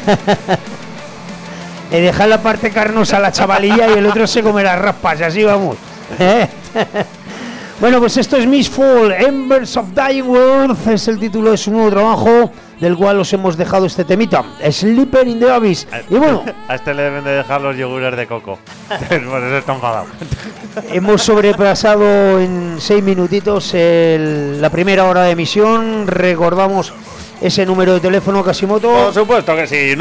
Le deja la parte carnosa a la chavalilla y el otro se come las raspas, y así vamos. Bueno, pues esto es Mistfall, Embers of Dying World, es el título de su nuevo trabajo, del cual os hemos dejado este temita, Sleeper in the Abyss. Y bueno, a este le deben de dejar los yogures de coco. Por eso está enfadado. Hemos sobrepasado en 6 minutitos la primera hora de emisión. Recordamos ese número de teléfono, Casimoto. Por supuesto que sí,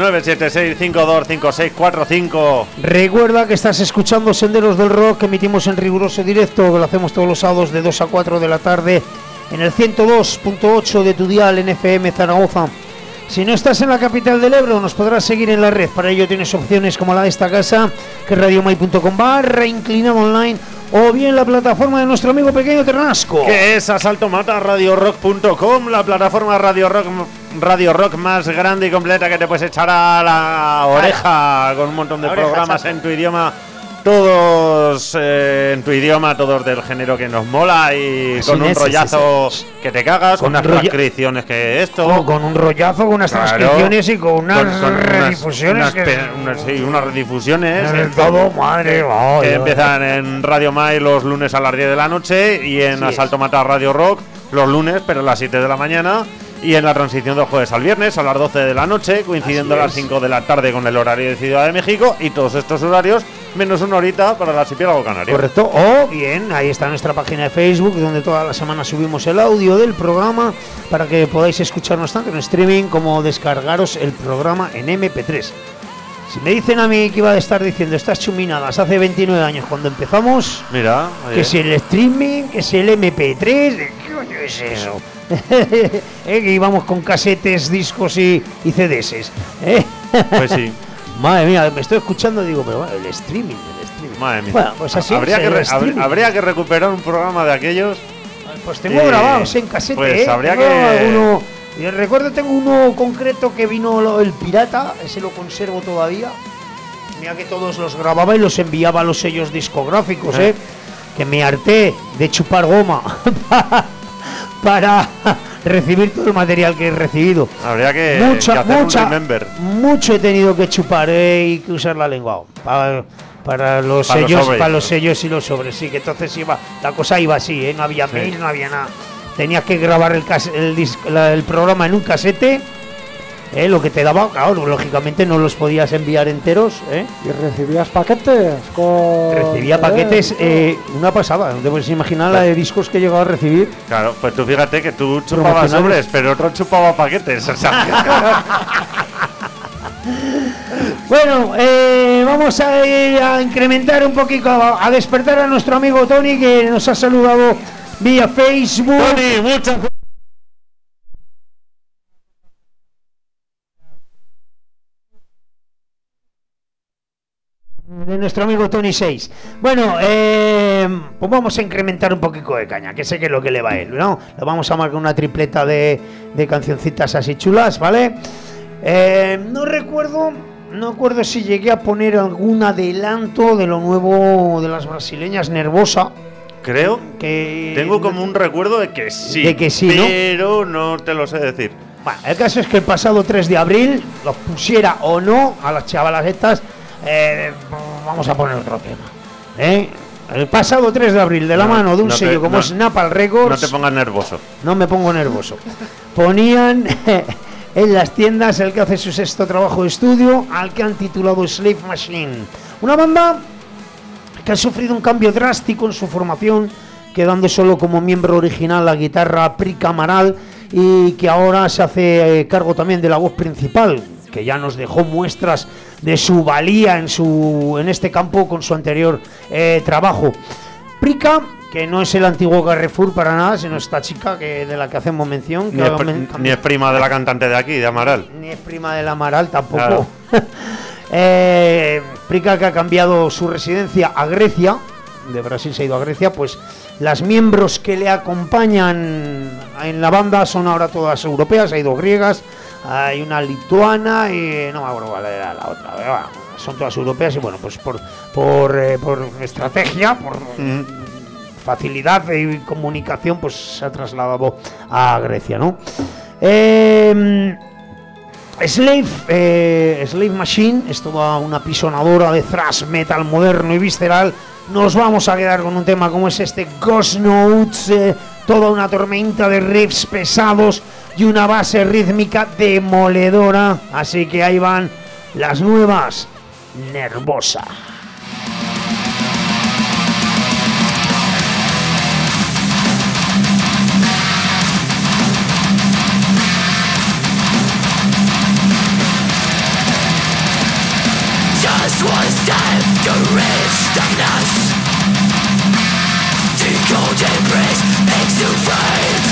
976-525645. Recuerda que estás escuchando Senderos del Rock, que emitimos en riguroso directo, que lo hacemos todos los sábados de 2 a 4 de la tarde en el 102.8 de tu dial en FM Zaragoza. Si no estás en la capital del Ebro, nos podrás seguir en la red. Para ello tienes opciones como la de esta casa, que es radiomai.com/inclinado online, o bien la plataforma de nuestro amigo Pequeño Ternasco, que es asaltomataradiorock.com, la plataforma Radio Rock más grande y completa que te puedes echar a la oreja, con un montón de programas en tu idioma. Todos en tu idioma, todos del género que nos mola y con un rollazo que te cagas, con unas transcripciones que esto. Con un rollazo, con unas transcripciones y con unas redifusiones. Unas redifusiones. Todo, madre. Que empiezan en Radio Mai los lunes a las 10 de la noche y en Asalto Mata Radio Rock los lunes, pero a las 7 de la mañana. Y en la transición del jueves al viernes a las 12 de la noche, coincidiendo a las 5 de la tarde con el horario de Ciudad de México, y todos estos horarios menos una horita para el archipiélago canario. Correcto. O bien, ahí está nuestra página de Facebook, donde toda la semana subimos el audio del programa para que podáis escucharnos tanto en streaming como descargaros el programa en MP3. Si me dicen a mí que iba a estar diciendo estas chuminadas hace 29 años cuando empezamos, mira, que si el streaming, que si el MP3, ¿qué coño es eso? Que íbamos con casetes, discos y CDs. Pues sí. Madre mía, me estoy escuchando y digo, pero bueno, el streaming. Madre mía. Bueno, pues así habría que recuperar un programa de aquellos. Pues tengo grabados en casete. Pues habría tengo que. Alguno, y recuerdo, tengo uno concreto que vino el Pirata, ese lo conservo todavía. Mira que todos los grababa y los enviaba a los sellos discográficos, que me harté de chupar goma para recibir todo el material que he recibido. Habría que hacer un remember. Mucho he tenido que chupar y que usar la lengua para los sellos y los sobres. Sí, que entonces la cosa iba así, no había mail, no había nada. Tenías que grabar el programa en un casete, lo que te daba, claro, lógicamente no los podías enviar enteros. ¿Y recibías paquetes? Recibía paquetes, una pasada, no te puedes imaginar la de discos que he llegado a recibir. Claro, pues tú fíjate que tú chupabas sobres, pero otro chupaba paquetes. O sea. Bueno, vamos a ir a incrementar un poquito, a despertar a nuestro amigo Tony, que nos ha saludado vía Facebook. Tony, muchas gracias. De nuestro amigo Tony 6. Bueno, pues vamos a incrementar un poquito de caña, que sé que es lo que le va a él, ¿no? Lo vamos a marcar una tripleta de cancioncitas así chulas, ¿vale? No recuerdo si llegué a poner algún adelanto de lo nuevo de las brasileñas, Nervosa. Creo que tengo como un recuerdo de que sí, pero no te lo sé decir. Bueno, el caso es que el pasado 3 de abril, los pusiera o no a las chavalas estas, vamos a poner otro tema. El pasado 3 de abril, de la mano de un sello como es Napalm Records. No te pongas nervioso. No me pongo nervioso. Ponían en las tiendas el que hace su sexto trabajo de estudio, al que han titulado Slave Machine. Una banda que ha sufrido un cambio drástico en su formación, quedando solo como miembro original la guitarra Prika Amaral, y que ahora se hace cargo también de la voz principal, que ya nos dejó muestras de su valía en este campo con su anterior trabajo. Prika, que no es el antiguo Carrefour para nada, sino esta chica de la que hacemos mención. Ni es prima de la cantante de aquí, de Amaral. Ni es prima de la Amaral tampoco. Claro. Prika, que ha cambiado su residencia a Grecia, de Brasil se ha ido a Grecia, pues las miembros que le acompañan en la banda son ahora todas europeas, hay 2 griegas, hay una lituana y no me acuerdo cuál era la otra, bueno, son todas europeas y bueno, pues por estrategia, por facilidad de comunicación, pues se ha trasladado a Grecia, ¿no? Slave Machine es toda una pisonadora de thrash metal moderno y visceral. Nos vamos a quedar con un tema como es este Ghost Notes, toda una tormenta de riffs pesados y una base rítmica demoledora. Así que ahí van las nuevas Nervosa. Just one step to reach darkness. Decode embrace makes you afraid.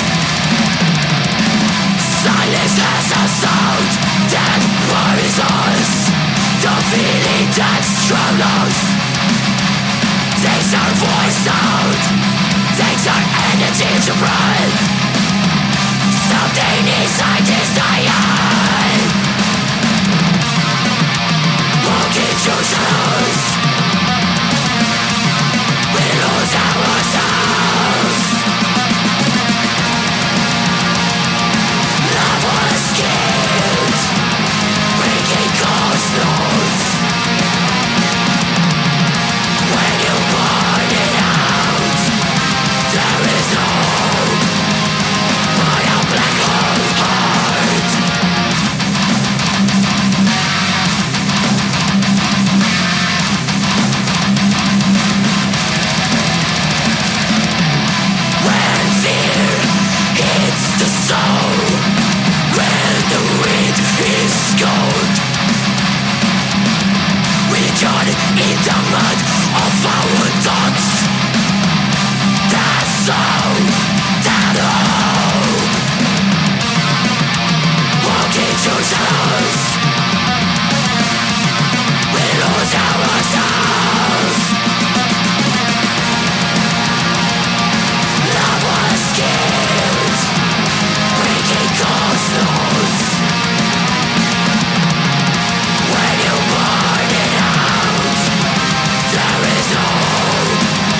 Silence has a sound that worries us. The feeling that struggles takes our voice out, takes our energy to breathe. Something inside is dying. Walking through shadows, we lose ourselves. Love was killed, breaking ghost notes. When you burn it out, there is no hope but a black hole heart. When fear hits the soul, when the wind is cold, we drown in the mud of our thoughts. That soul, that hope, walking through shadows, we lose ourselves. Love was killed, breaking ghost notes. When you burn it out, there is no hope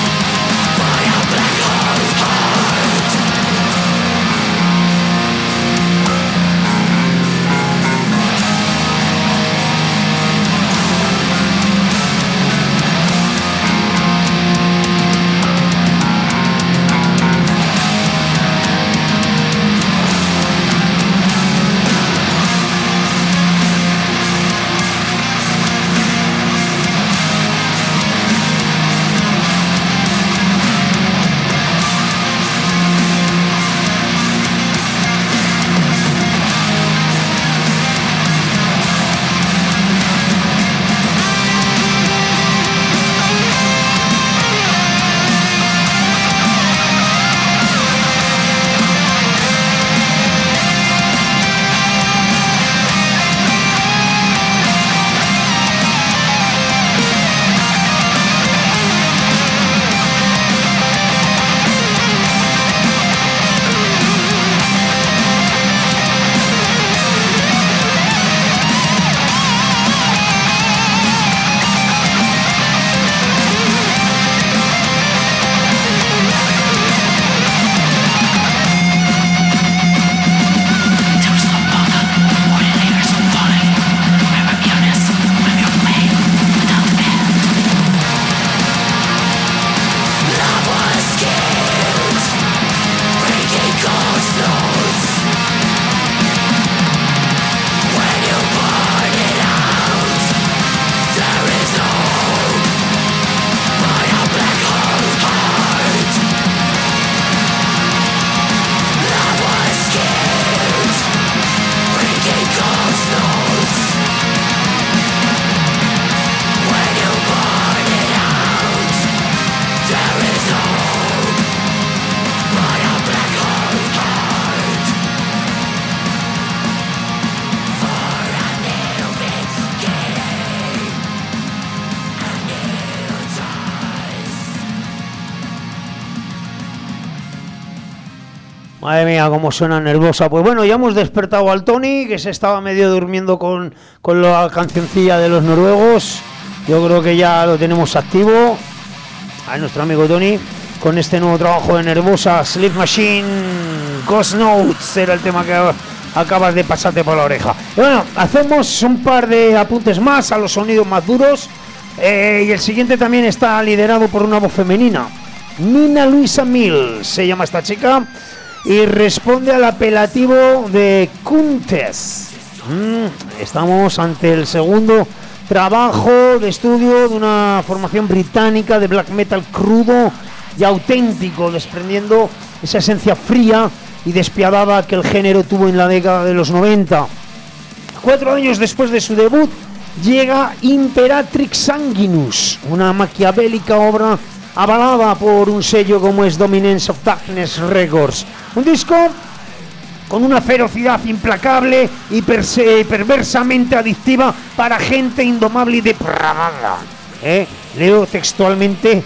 Madre mía, cómo suena nerviosa. Pues bueno, ya hemos despertado al Tony, que se estaba medio durmiendo con la cancioncilla de los noruegos. Yo creo que ya lo tenemos activo. A nuestro amigo Tony, con este nuevo trabajo de Nervosa, Sleep Machine, Ghost Notes, era el tema que acabas de pasarte por la oreja. Y bueno, hacemos un par de apuntes más a los sonidos más duros. Y el siguiente también está liderado por una voz femenina. Nina Luisa Mills se llama esta chica y responde al apelativo de Countess. Estamos ante el segundo trabajo de estudio de una formación británica de black metal crudo y auténtico, desprendiendo esa esencia fría y despiadada que el género tuvo en la década de los 90. 4 años después de su debut llega Imperatrix Sanguinus, una maquiavélica obra avalada por un sello como es Dominance of Darkness Records. Un disco con una ferocidad implacable y perversamente adictiva para gente indomable y depravada. Leo textualmente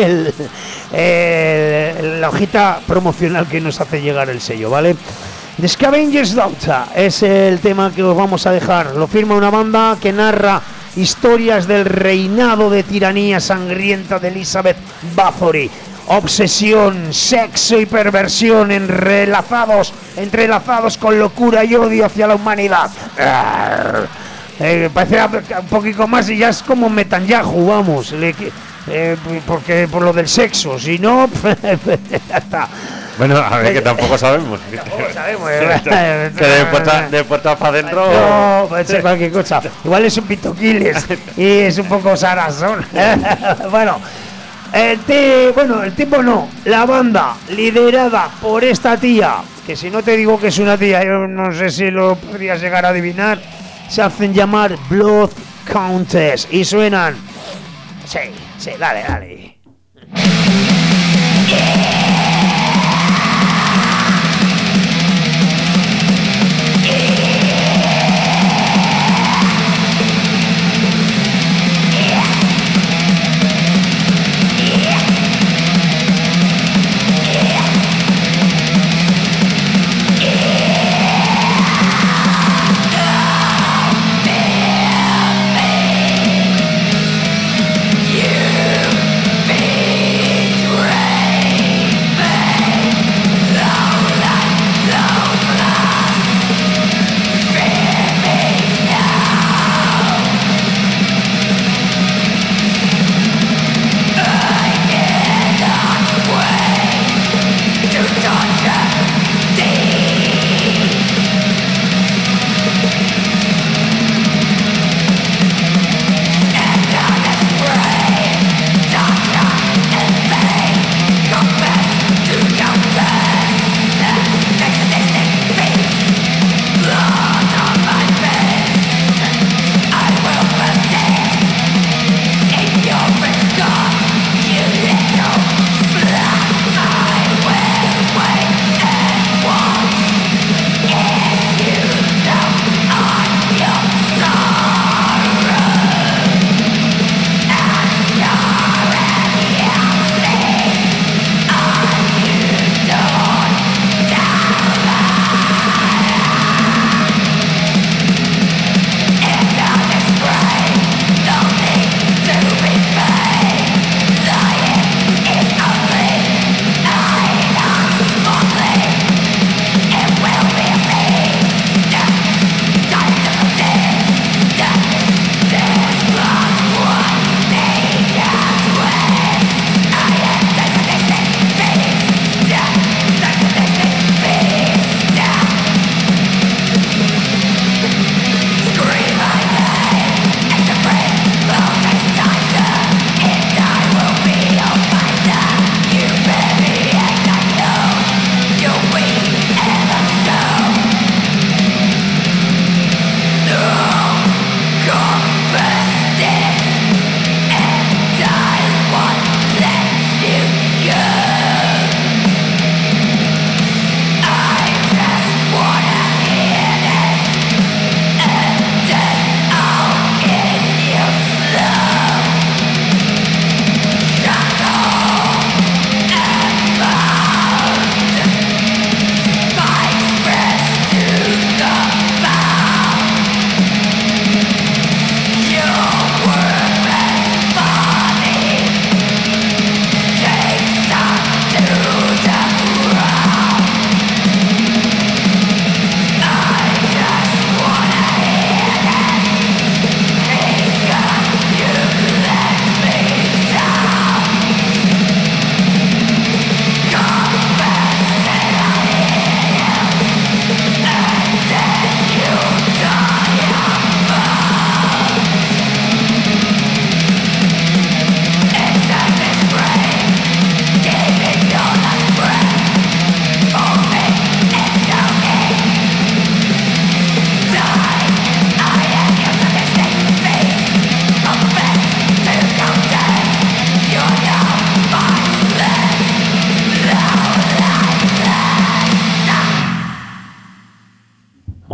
la hojita promocional que nos hace llegar el sello, ¿vale? The Scavenger's Daughter es el tema que os vamos a dejar. Lo firma una banda que narra historias del reinado de tiranía sangrienta de Elizabeth Bathory. Obsesión, sexo y perversión entrelazados con locura y odio hacia la humanidad. Parece un poquito más y ya es como Netanyahu, vamos. Porque por lo del sexo, si no, ya está. Bueno, a ver, que tampoco sabemos. Tampoco sabemos. Que de puertas para adentro. No, puede ser cualquier cosa. Igual es un pitoquiles y es un poco sarazón. Bueno, el tipo no. La banda liderada por esta tía, que si no te digo que es una tía, yo no sé si lo podrías llegar a adivinar, se hacen llamar Blood Countess y suenan. Sí, dale. You've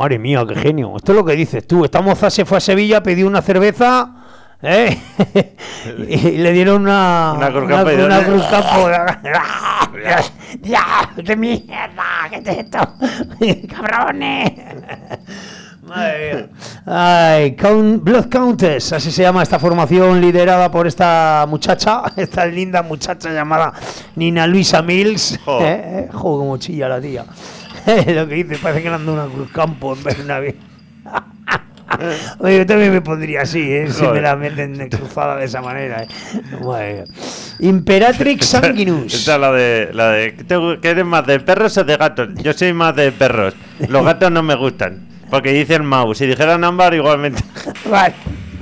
Madre mía, qué genio. Esto es lo que dices tú. Esta moza se fue a Sevilla, pidió una cerveza... y le dieron una Cruz Campo. ¡Ya! ¡Qué mierda! ¿Qué es esto? ¡Cabrones! Madre mía. Ay, Blood Countess, así se llama esta formación liderada por esta muchacha, esta linda muchacha llamada Nina Luisa Mills. Joder, como chilla la tía. Lo que dice, parece que le anda una Cruz Campo en vez de una vez. Oye, yo también me pondría así, si me la meten cruzada de esa manera. Bueno. Imperatrix Sanguinus. Esta es la de ¿qué eres más, de perros o de gatos? Yo soy más de perros. Los gatos no me gustan, porque dicen Mau. Si dijeran ámbar, igualmente. Vale.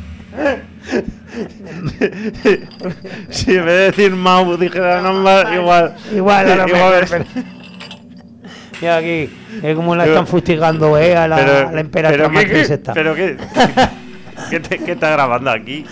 Si en vez de decir Mau dijeran ámbar, igual. Y aquí es como la están fustigando a la emperatriz matriz esta. ¿Pero qué está grabando aquí?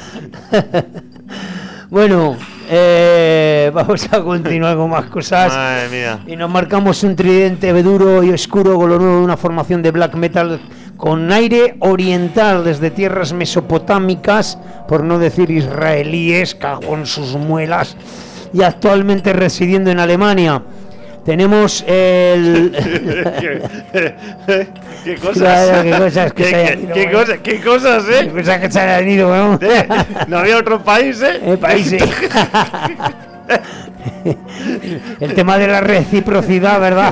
Bueno, vamos a continuar con más cosas. Madre mía. Y nos marcamos un tridente duro y oscuro con lo nuevo de una formación de black metal con aire oriental desde tierras mesopotámicas, por no decir israelíes, cagón sus muelas, y actualmente residiendo en Alemania. Tenemos el... ¿Qué cosas? Claro, qué cosas que se hayan ido. ¿Qué cosas, Qué cosas que se hayan ido, ¿no? ¿No había otro país, Países. El tema de la reciprocidad, ¿verdad?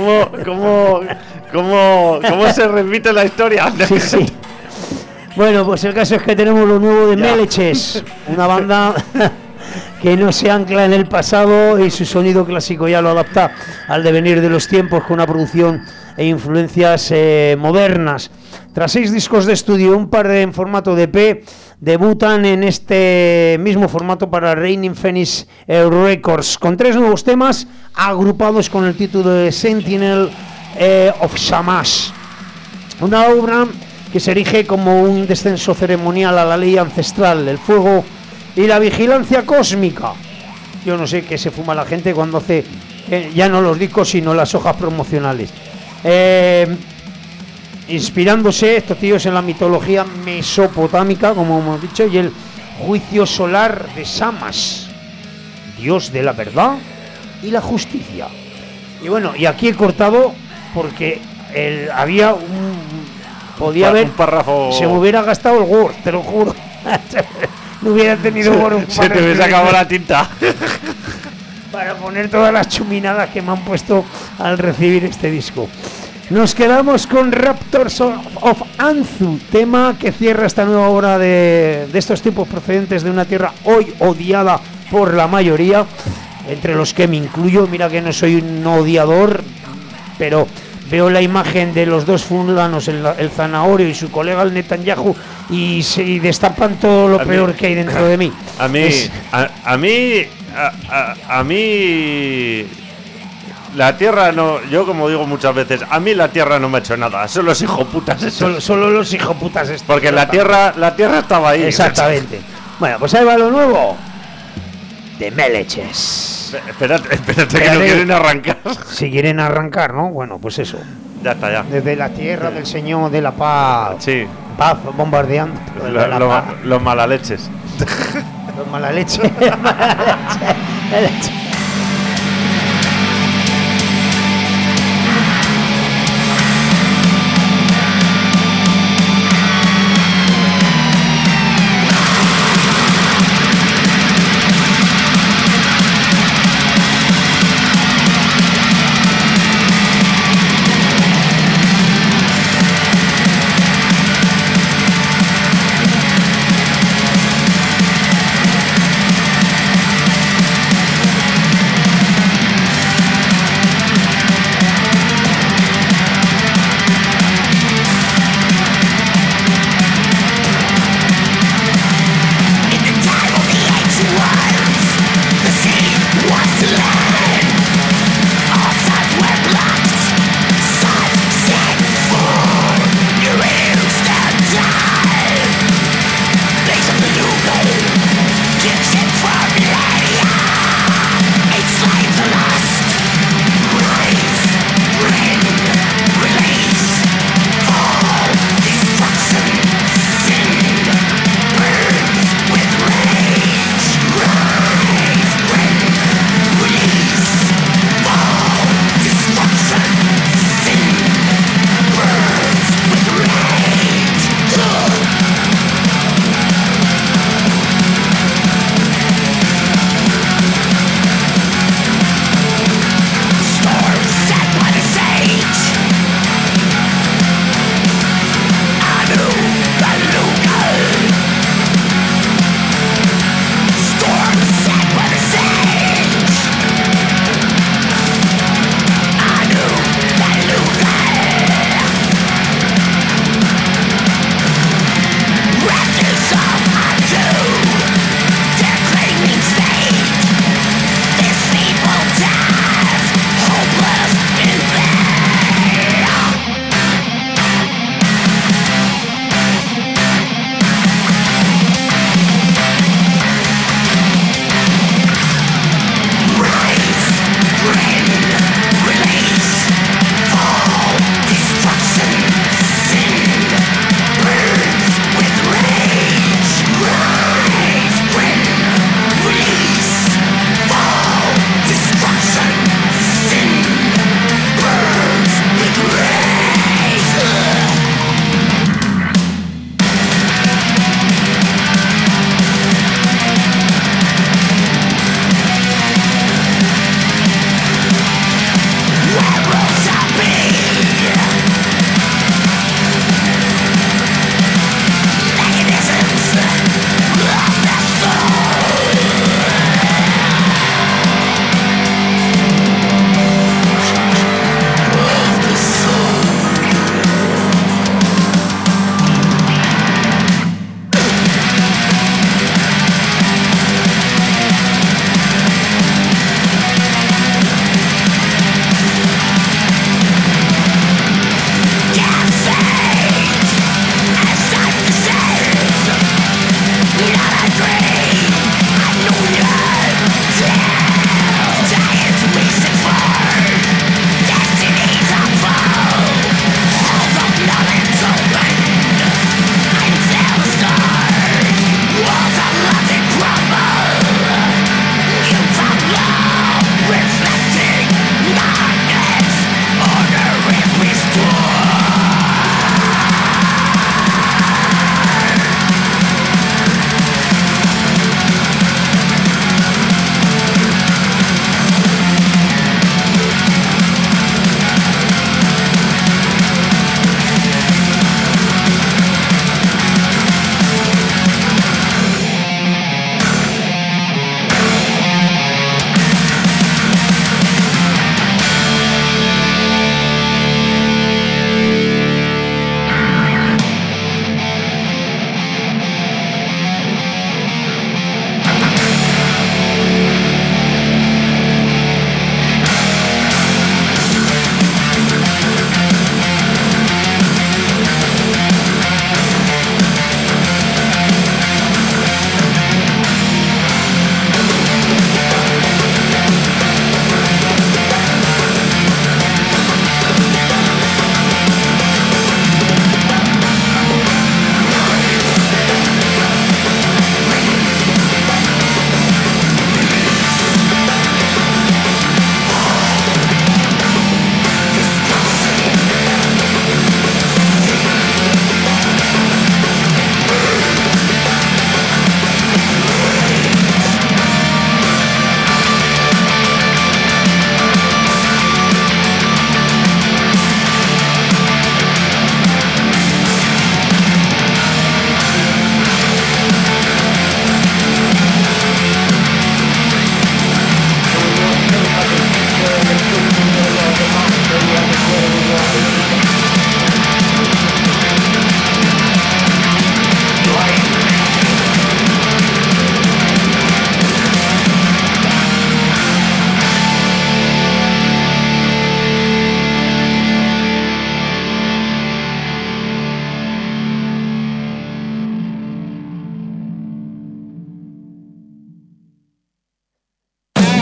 ¿Cómo se repite la historia? Sí. Bueno, pues el caso es que tenemos lo nuevo de Meleches, una banda... que no se ancla en el pasado y su sonido clásico ya lo adapta al devenir de los tiempos con una producción e influencias modernas. Tras 6 discos de estudio, un par en formato de EP, debutan en este mismo formato para Reigning Phoenix Records, con 3 nuevos temas agrupados con el título de Sentinel of Shamash, una obra que se erige como un descenso ceremonial a la ley ancestral, el fuego y la vigilancia cósmica. Yo no sé qué se fuma la gente cuando hace ya no los discos sino las hojas promocionales, inspirándose estos tíos en la mitología mesopotámica, como hemos dicho, y el juicio solar de Shamash, dios de la verdad y la justicia. Y bueno, y aquí he cortado porque había podía haber un párrafo, se me hubiera gastado el Word, te lo juro. No hubiera tenido se te hubiese acabado la tinta para poner todas las chuminadas que me han puesto al recibir este disco. Nos quedamos con Raptors of Anzu, tema que cierra esta nueva obra de estos tipos procedentes de una tierra hoy odiada por la mayoría, entre los que me incluyo. Mira que no soy un odiador, pero veo la imagen de los dos fulanos, el Zanahorio y su colega el Netanyahu, y se destapan todo lo peor que hay dentro de mí. A mí la tierra no, yo como digo muchas veces, a mí la tierra no me ha hecho nada, son los hijoputas esos. Solo los hijoputas estos. Porque la tierra estaba ahí. Exactamente. Bueno, pues ahí va lo nuevo de Meleches. Espérate que no quieren arrancar. Si quieren arrancar, ¿no? Bueno, pues eso. Ya está, ya. Desde la tierra del Señor de la paz. Sí. Paz bombardeando. Los malaleches. Los malaleches.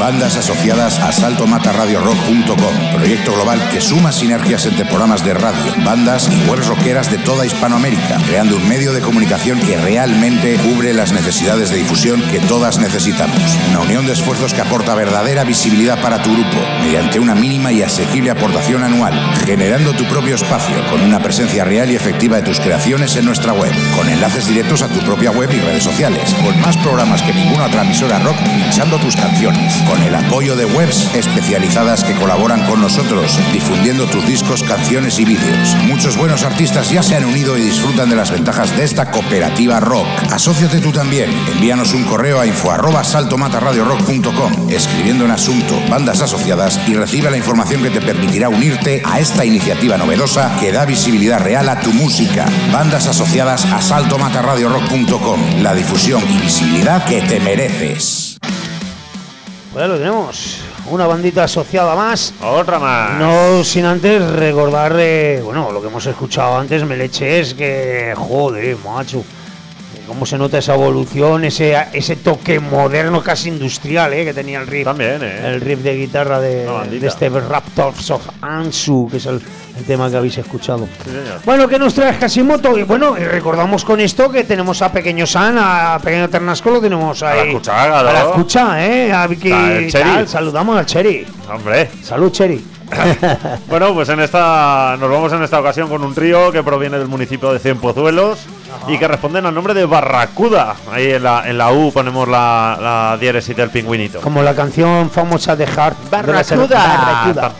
Bandas asociadas a saltomatarradiorock.com, proyecto global que suma sinergias entre programas de radio, bandas y webs rockeras de toda Hispanoamérica, creando un medio de comunicación que realmente cubre las necesidades de difusión que todas necesitamos. Una unión de esfuerzos que aporta verdadera visibilidad para tu grupo, mediante una mínima y asequible aportación anual, generando tu propio espacio, con una presencia real y efectiva de tus creaciones en nuestra web, con enlaces directos a tu propia web y redes sociales, con más programas que ninguna otra emisora rock pinchando tus canciones, con el apoyo de webs especializadas que colaboran con nosotros, difundiendo tus discos, canciones y vídeos. Muchos buenos artistas ya se han unido y disfrutan de las ventajas de esta cooperativa rock. Asóciate tú también. Envíanos un correo a info@saltomatarradiorock.com, escribiendo en asunto Bandas Asociadas, y recibe la información que te permitirá unirte a esta iniciativa novedosa que da visibilidad real a tu música. Bandas asociadas a saltomatarradiorock.com, la difusión y visibilidad que te mereces. Pues lo tenemos, una bandita asociada más. Otra más. No sin antes recordar, lo que hemos escuchado antes, Meleches, que joder, macho, cómo se nota esa evolución, ese toque moderno, casi industrial, que tenía el riff. También, El riff de guitarra de este Raptors of Anzu, que es el tema que habéis escuchado. Sí, señor. Bueno, ¿qué nos trae Hashimoto? Y bueno, y recordamos con esto que tenemos a Pequeño San, a Pequeño Ternasco, lo tenemos ahí. A la escucha, a la escucha, a Vicky. El Cheri. Saludamos al Cheri. Hombre. Salud, Cheri. Bueno, pues nos vamos en esta ocasión con un trío que proviene del municipio de Cienpozuelos. Ajá. Y que responden al nombre de Barracuda. Ahí en la U ponemos la diéresis del pingüinito. Como la canción famosa de Hart. Barracuda.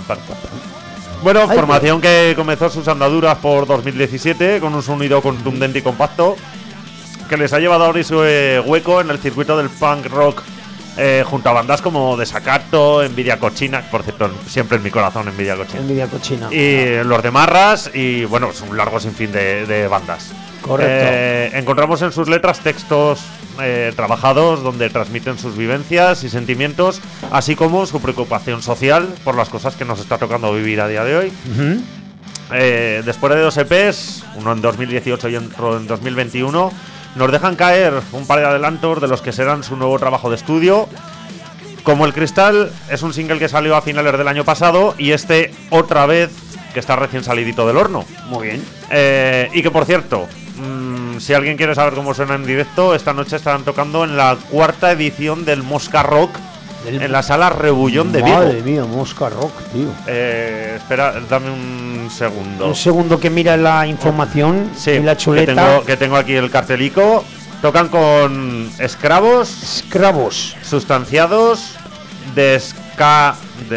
Bueno, formación que comenzó sus andaduras por 2017 con un sonido contundente y compacto que les ha llevado a abrir su hueco en el circuito del punk rock, junto a bandas como Desacato, Envidia Cochina, por cierto, siempre en mi corazón Envidia Cochina. Y Los de Marras, y bueno, es un largo sinfín de bandas. Correcto. Encontramos en sus letras textos trabajados donde transmiten sus vivencias y sentimientos, así como su preocupación social por las cosas que nos está tocando vivir a día de hoy. Uh-huh. Después de 2 EPs, uno en 2018 y otro en 2021, nos dejan caer un par de adelantos de los que serán su nuevo trabajo de estudio. Como El Cristal es un single que salió a finales del año pasado, y este Otra Vez, que está recién salidito del horno. Muy bien. Y que, por cierto, si alguien quiere saber cómo suena en directo, esta noche estarán tocando en la 4ª edición del Mosca Rock en la sala Rebullón de Vigo. Madre mía, Mosca Rock, tío. Espera, dame un segundo. Un segundo que mira la información, sí, y la chuleta. Que tengo aquí el cartelico. Tocan con Escravos, Sustanciados, Descara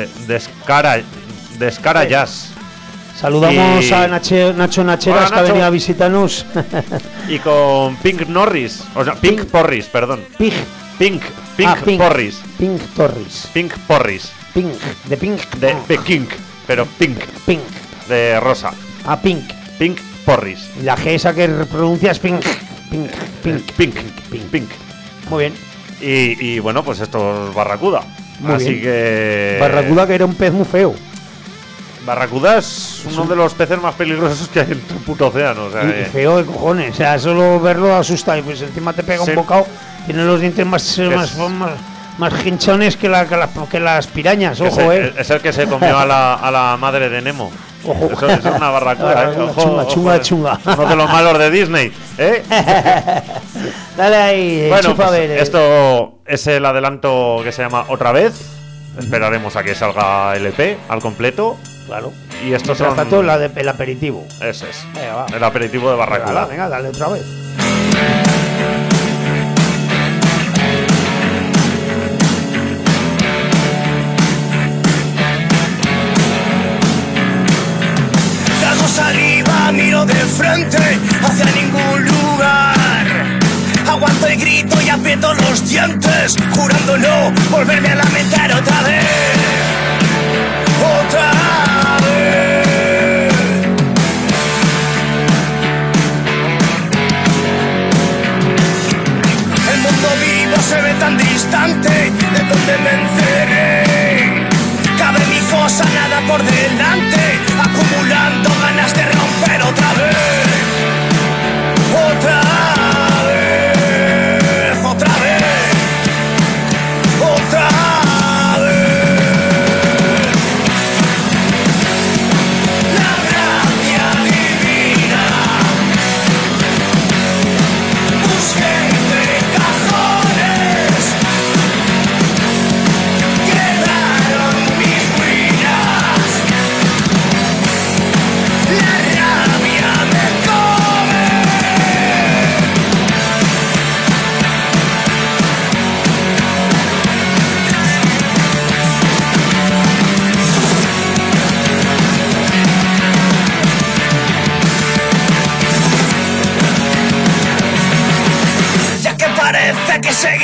Jazz. Saludamos a Nacho Nacheras, que ha venido a visitarnos. Y con Pink Norris, o sea, Pink Porris, perdón. Pink Porris. Pink Torres. Pink Porris. Pink, de Pink. De King, pero Pink. Pink. De Rosa. Pink. Pink Porris. La G esa que pronuncias Pink. Pink. Muy bien. Y bueno, pues esto es Barracuda. Muy Así bien. que... Barracuda, que era un pez muy feo. Barracuda es uno de los peces más peligrosos que hay en el puto océano. O sea, y feo de cojones. O sea, solo verlo asusta. Y pues encima te pega un bocado. Tiene los dientes más hinchones que las pirañas. Ojo, es el que se comió a la madre de Nemo. Ojo. Eso es una barracuda. Ojo, chunga. Uno de los malos de Disney. Dale ahí, bueno, chupa, pues esto es el adelanto que se llama Otra Vez. Esperaremos a que salga el EP al completo. Claro. Y esto es el aperitivo. Ese es. Venga, va. El aperitivo de Barracuda. Venga, dale otra vez. Trago saliva, miro de frente hacia ningún lugar. Aguanto el grito y aprieto los dientes, jurando no volverme a lamentar otra vez. Otra vez. El mundo vivo se ve tan distante de donde me encerré. Cabe mi fosa, nada por delante, acumulando ganas de romper otra vez. Otra vez. Otra vez. Otra vez.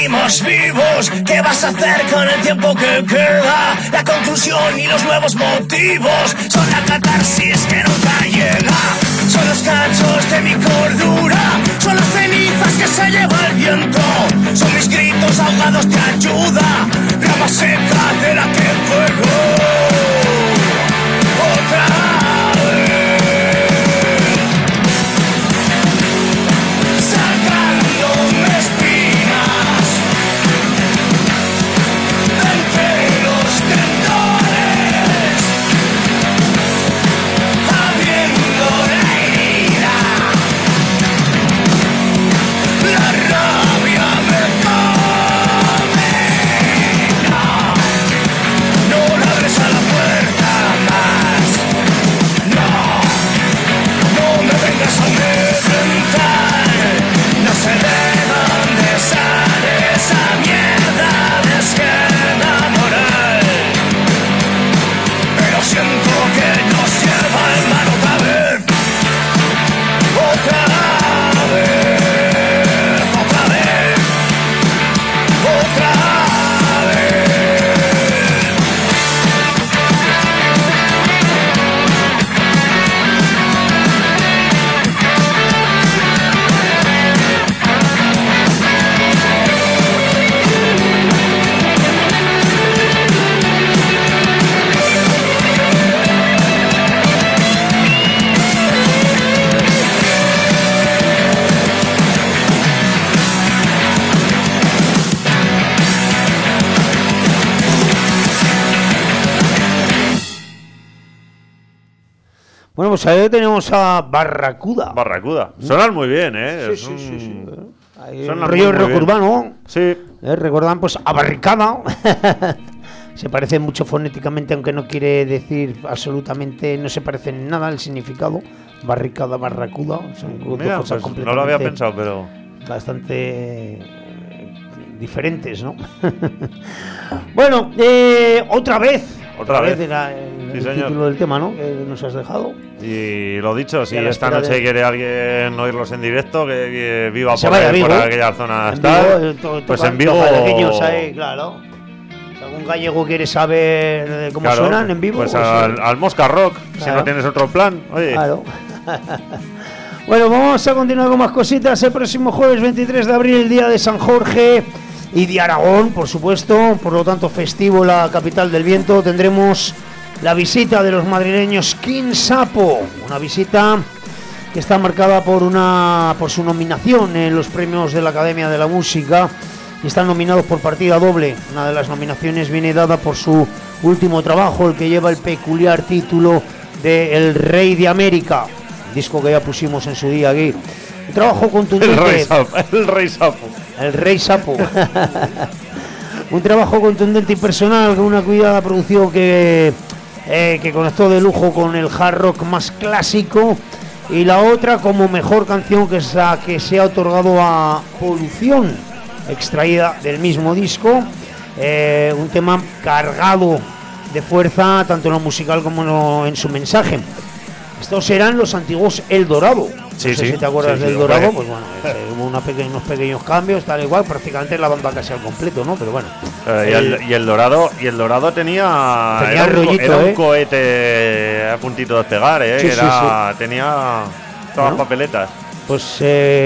seguimos vivos. ¿Qué vas a hacer con el tiempo que queda? La conclusión y los nuevos motivos son la catarsis que nunca llega. Son los cachos de mi cordura, son las cenizas que se lleva el viento, son mis gritos ahogados de ayuda, rama seca de la que vuelvo otra vez, sacándome espinas de entre los tendones, abriendo la herida, la rabia me come. No ladres a la puerta más, no me vengas a amedrentar, no sé de dónde sale esa mierda de esquema moral, pero siento que nos lleva el mano otra vez, otra vez, otra vez, otra vez. Bueno, pues ahí tenemos a Barracuda. Barracuda. Sonan muy bien, ¿eh? Sí. Ahí Suena el rollo muy rock bien. urbano. Sí. Recordan pues a Barricada. Se parece mucho fonéticamente, aunque no quiere decir absolutamente, no se parece en nada el significado. Barricada, Barracuda, son dos Mira, cosas pues completamente no lo había pensado, pero... bastante diferentes, ¿no? Bueno, otra vez era el Sí, señor. título del tema, ¿no? Que nos has dejado. Y lo dicho, si Y a la esta espera noche de- quiere alguien oírlos en directo, que viva Se por, vaya a ahí, Vigo. por aquella zona. En Vigo, Pues tocan en Vigo... los gallego ahí, claro. Si algún gallego quiere saber cómo Claro, suenan en vivo, pues pues, al Mosca Rock, si Claro. no tienes otro plan. Oye, claro. Bueno, vamos a continuar con más cositas. El próximo jueves 23 de abril, día de San Jorge y de Aragón, por supuesto. Por lo tanto, festivo la capital del viento. Tendremos la visita de los madrileños King Sapo. Una visita que está marcada por su nominación en los premios de la Academia de la Música. Y están nominados por partida doble. Una de las nominaciones viene dada por su último trabajo, el que lleva el peculiar título de El Rey de América, disco que ya pusimos en su día aquí. Un trabajo contundente. el Rey Sapo. El Rey Sapo. Un trabajo contundente y personal, con una cuidada producción que conectó de lujo con el hard rock más clásico. Y la otra como mejor canción, que es la que se ha otorgado a Polución, extraída del mismo disco. Un tema cargado de fuerza, tanto en lo musical como en su mensaje. Estos eran los antiguos El Dorado. Sí, No sé sí, si te acuerdas sí, del sí, Dorado, hombre. pues bueno, hubo unos pequeños cambios, tal igual, prácticamente la banda casi al completo, ¿no? Pero bueno. Y el Dorado tenía Tenía era rollito, era un cohete a puntito de despegar, Sí, tenía todas Bueno. papeletas. Pues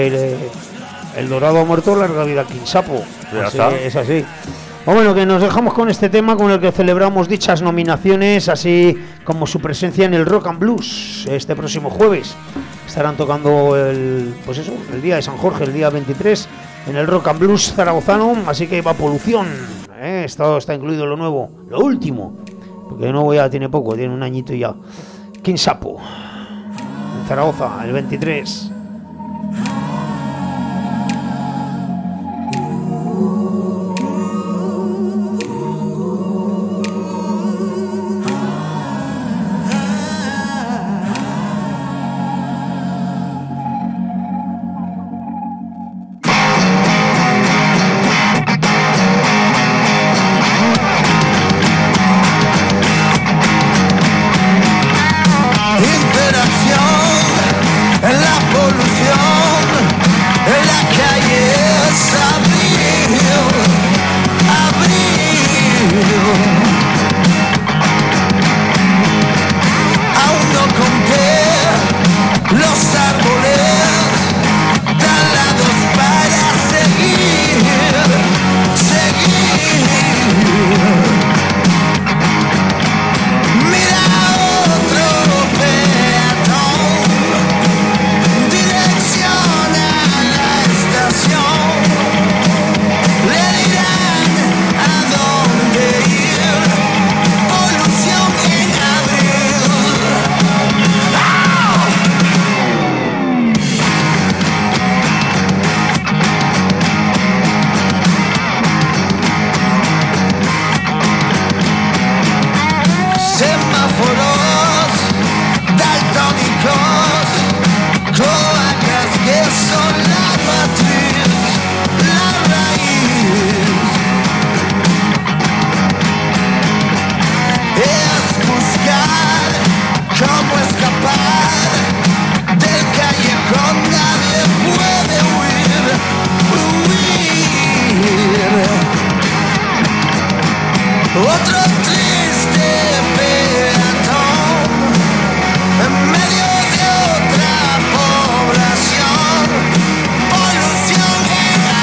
El Dorado ha muerto, larga vida King Sapo. Ya Así, está. es así. Bueno, que nos dejamos con este tema con el que celebramos dichas nominaciones, así como su presencia en el Rock and Blues este próximo jueves. Estarán tocando el día de San Jorge, el día 23, en el Rock and Blues zaragozano, así que va Polución. Esto está incluido lo nuevo, lo último, porque de nuevo ya tiene poco, tiene un añito ya. King Sapo, en Zaragoza, el 23. Interacción en la semáforos daltónicos, cloacas que son la matriz, la raíz. Es buscar cómo escapar del callejón, nadie puede huir. Otro triste peatón en medio de otra población, polución y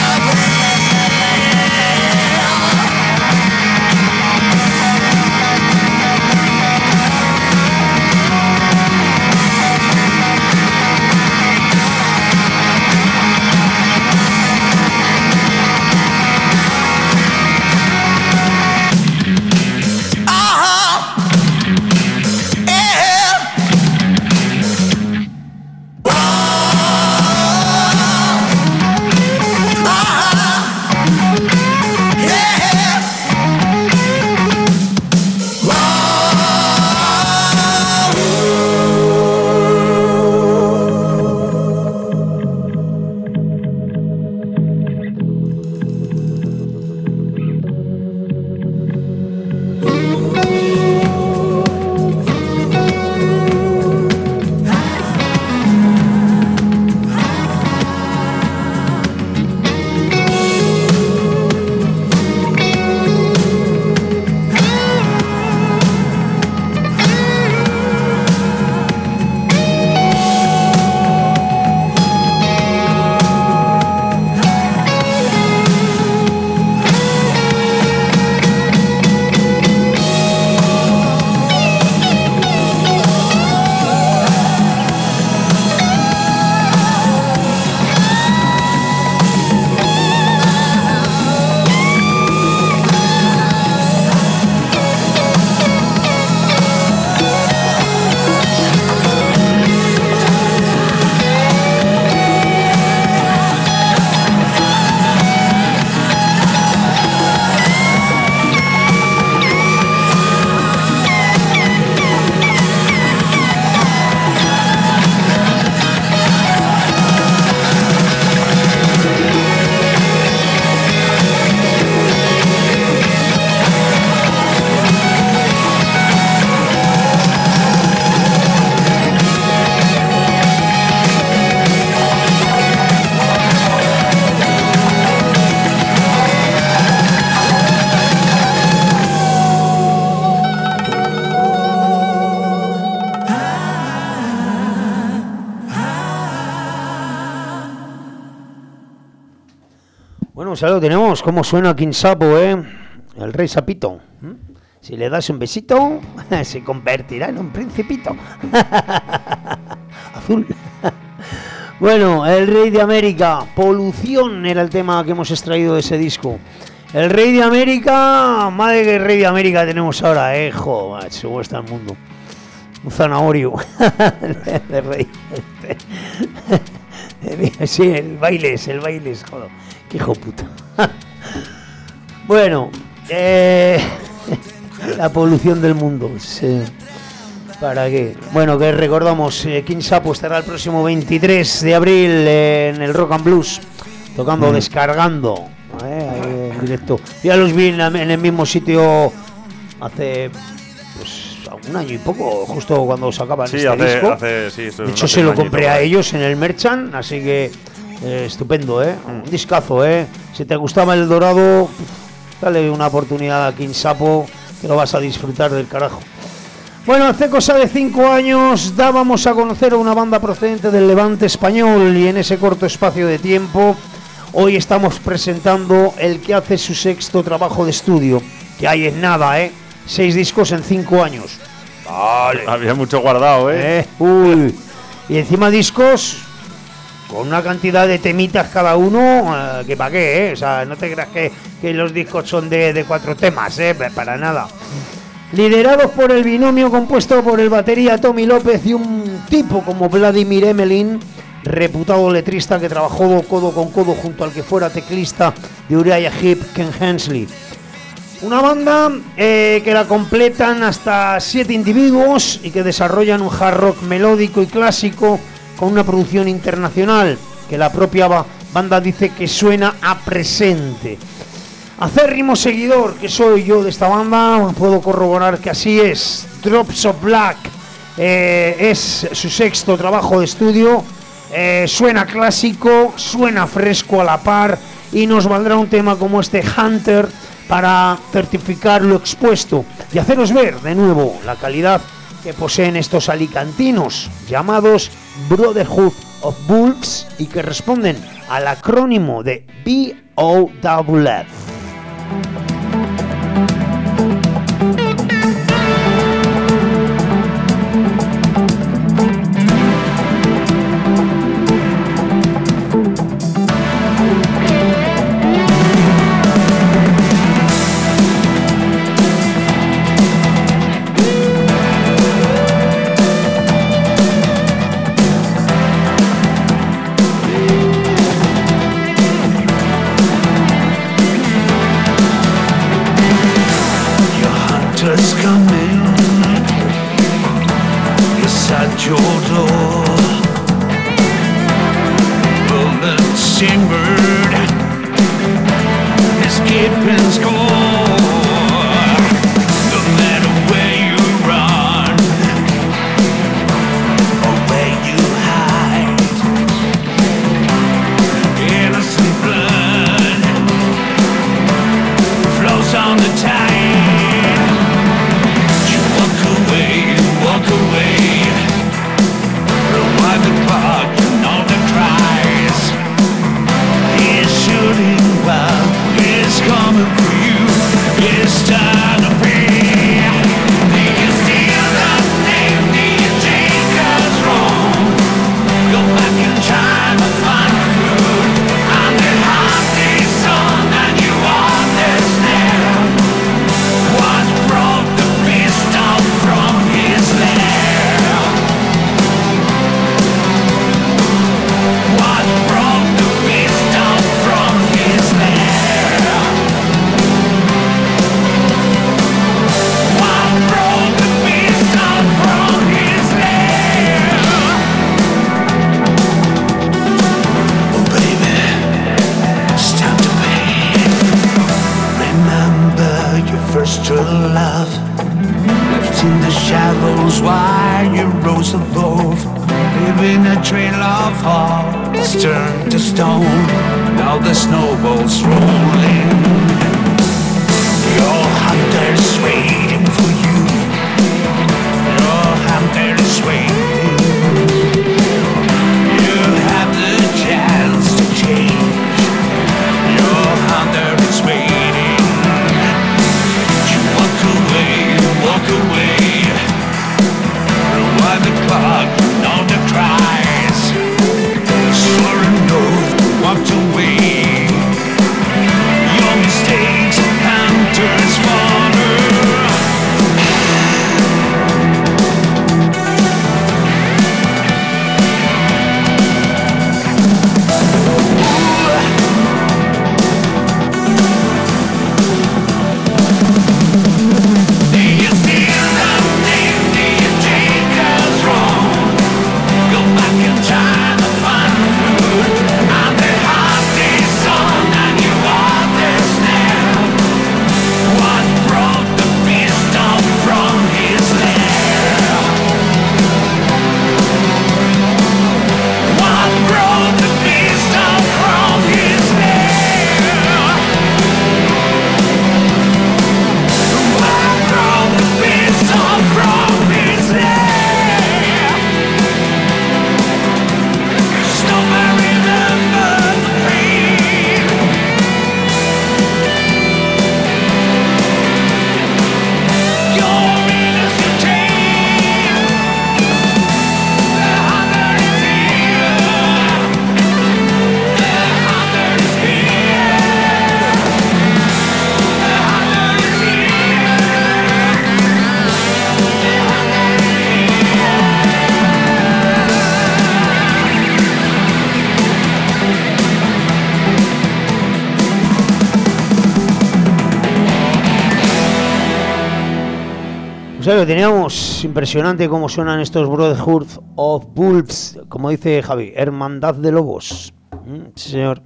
Bueno, ya lo tenemos. ¿Cómo suena King Sapo, El rey sapito. Si le das un besito, se convertirá en un principito. Azul. Bueno, el rey de América. Polución era el tema que hemos extraído de ese disco. El rey de América. Madre que el rey de América tenemos ahora, joder, se está el mundo. Un zanahorio. El rey. Sí, el bailes, joder. Qué hijo puta. Bueno, la polución del mundo. Sí. ¿Para qué? Bueno, que recordamos, King Sapo estará el próximo 23 de abril en el Rock and Blues, tocando Descargando, en directo. Ya los vi en el mismo sitio hace pues un año y poco, justo cuando sacaban este disco. De hecho, se lo compré a ellos en el Merchant, así que estupendo, un discazo, Si te gustaba El Dorado, dale una oportunidad a King Sapo, que lo vas a disfrutar del carajo. Bueno, hace cosa de 5 años dábamos a conocer a una banda procedente del Levante español, y en ese corto espacio de tiempo hoy estamos presentando el que hace su sexto trabajo de estudio, que hay en nada, 6 discos en 5 años. Vale. Había mucho guardado, Uy. Y encima discos con una cantidad de temitas cada uno, que para qué, O sea, no te creas que los discos son de 4 temas, para nada. Liderados por el binomio compuesto por el batería Tommy López y un tipo como Vladimir Emelin, reputado letrista que trabajó codo con codo junto al que fuera teclista de Uriah Heep, Ken Hensley. Una banda que la completan hasta 7 individuos y que desarrollan un hard rock melódico y clásico con una producción internacional que la propia banda dice que suena a presente. Acérrimo seguidor que soy yo de esta banda, puedo corroborar que así es. Drops of Black es su 6º trabajo de estudio, suena clásico, suena fresco a la par y nos valdrá un tema como este Hunter para certificar lo expuesto y haceros ver de nuevo la calidad que poseen estos alicantinos llamados Brotherhood of Wolves y que responden al acrónimo de BOWF. Your mistakes, hunters, followers. lo teníamos. Impresionante cómo suenan estos Brotherhood of Wolves, como dice Javi, Hermandad de Lobos. Sí, señor.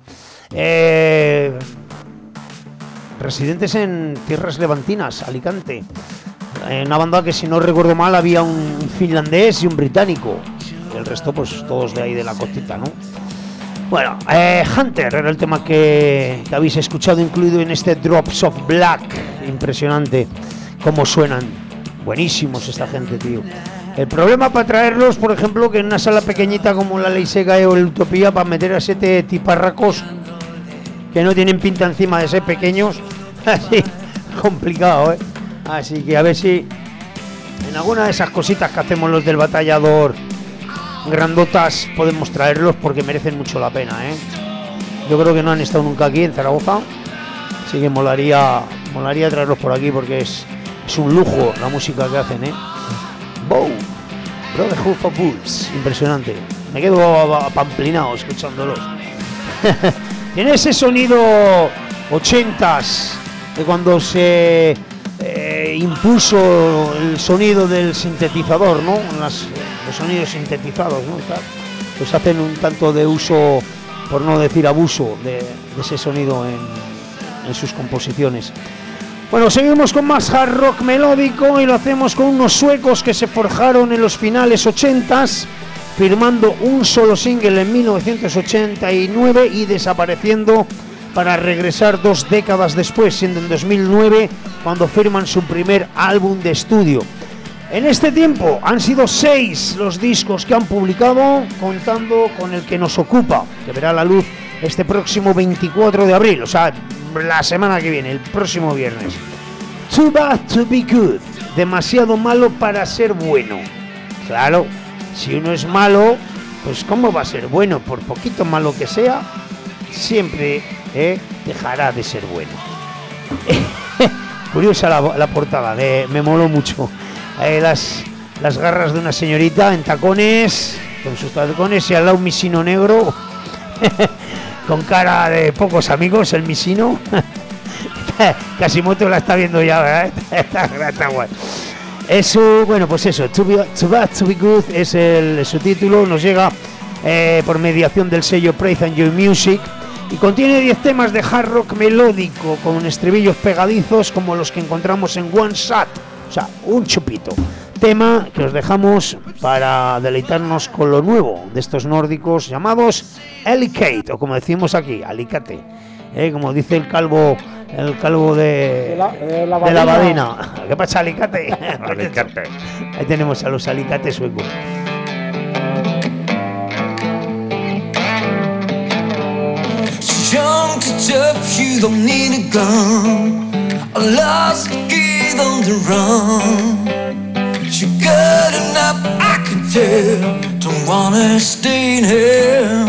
Residentes en tierras levantinas, Alicante. Una banda que, si no recuerdo mal, había un finlandés y un británico. El resto, pues todos de ahí de la costita, ¿no? Bueno, Hunter era el tema que habéis escuchado, incluido en este Drops of Black. Impresionante cómo suenan. Buenísimos esta gente, tío. El problema para traerlos, por ejemplo, que en una sala pequeñita como la Ley Seca o el Utopía, para meter a 7 tiparracos que no tienen pinta encima de ser pequeños, así, complicado, ¿eh? Así que a ver si en alguna de esas cositas que hacemos los del Batallador grandotas podemos traerlos, porque merecen mucho la pena, ¿eh? Yo creo que no han estado nunca aquí en Zaragoza, así que molaría traerlos por aquí, porque es un lujo la música que hacen, ¿eh? Bow, Brotherhood of Wolves, impresionante. Me quedo pamplinado escuchándolos. Tiene ese sonido 80s, de cuando se impuso el sonido del sintetizador, ¿no? Los sonidos sintetizados, ¿no? Pues hacen un tanto de uso, por no decir abuso, de ese sonido en sus composiciones. Bueno, seguimos con más hard rock melódico y lo hacemos con unos suecos que se forjaron en los finales 80s, firmando un solo single en 1989 y desapareciendo para regresar 2 décadas después, siendo en 2009 cuando firman su primer álbum de estudio. En este tiempo han sido 6 los discos que han publicado, contando con el que nos ocupa, que verá la luz este próximo 24 de abril, o sea, la semana que viene, el próximo viernes. Too Bad to Be Good, demasiado malo para ser bueno. Claro, si uno es malo, pues ¿cómo va a ser bueno? Por poquito malo que sea, siempre dejará de ser bueno. Curiosa la portada, me moló mucho. Las garras de una señorita en tacones, con sus tacones, y al lado un misino negro con cara de pocos amigos, el misino. Casimoto la está viendo ya, ¿verdad? Está guay. Eso, bueno, pues eso, Too Bad to Be Good es su título. Nos llega por mediación del sello Praise and Joy Music y contiene 10 temas de hard rock melódico con estribillos pegadizos como los que encontramos en One Shot, o sea, un chupito. Tema que os dejamos para deleitarnos con lo nuevo de estos nórdicos llamados Alicate, o como decimos aquí, Alicate, como dice el calvo de la Badina. ¿Qué pasa, Alicate? Alicate. Ahí tenemos a los Alicates suecos. Young to tough, you don't need a gun. A lost kid on the run. You're good enough, I can tell. Don't wanna stay in here.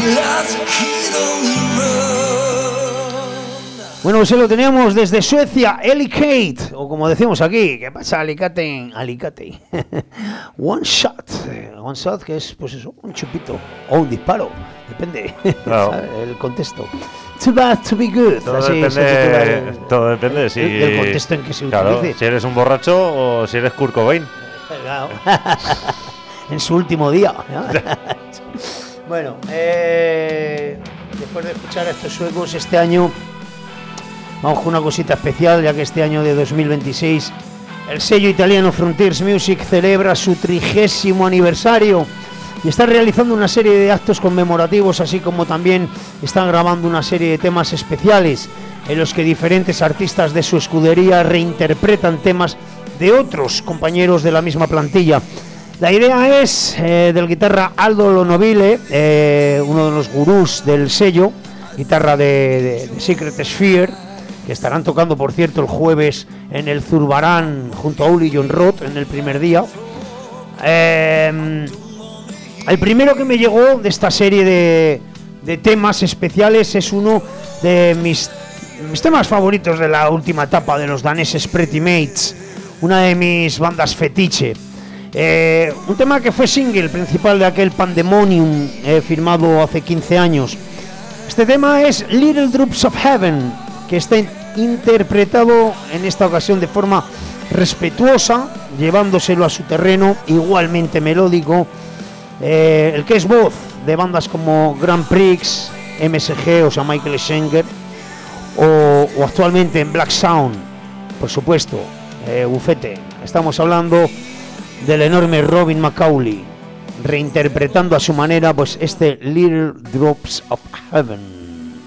Bueno, pues lo teníamos desde Suecia, Alicate, o como decimos aquí, ¿qué pasa Alicate? Alicate. One shot, que es pues eso, un chupito o un disparo, depende, claro. el contexto. Too bad to be good. Todo depende de si del contexto en que se utilice. Si eres un borracho o si eres Kurt Cobain. Claro. En su último día, ¿no? Bueno, después de escuchar a estos suecos este año, vamos con una cosita especial, ya que este año de 2026 el sello italiano Frontiers Music celebra su 30º aniversario y está realizando una serie de actos conmemorativos, así como también están grabando una serie de temas especiales en los que diferentes artistas de su escudería reinterpretan temas de otros compañeros de la misma plantilla. La idea es del guitarra Aldo Lonovile, uno de los gurús del sello, guitarra de Secret Sphere, que estarán tocando, por cierto, el jueves en el Zurbarán junto a Uli John Roth en el primer día. El primero que me llegó de esta serie de temas especiales es uno de mis temas favoritos de la última etapa de los daneses Pretty Mates, una de mis bandas fetiche. Un tema que fue single principal de aquel Pandemonium firmado hace 15 años. Este tema es Little Drops of Heaven, que está interpretado en esta ocasión de forma respetuosa, llevándoselo a su terreno, igualmente melódico, el que es voz de bandas como Grand Prix, MSG, o sea Michael Schenker, o actualmente en Black Sound, por supuesto, Bufete. Estamos hablando del enorme Robin McAuley, reinterpretando a su manera pues este Little Drops of Heaven.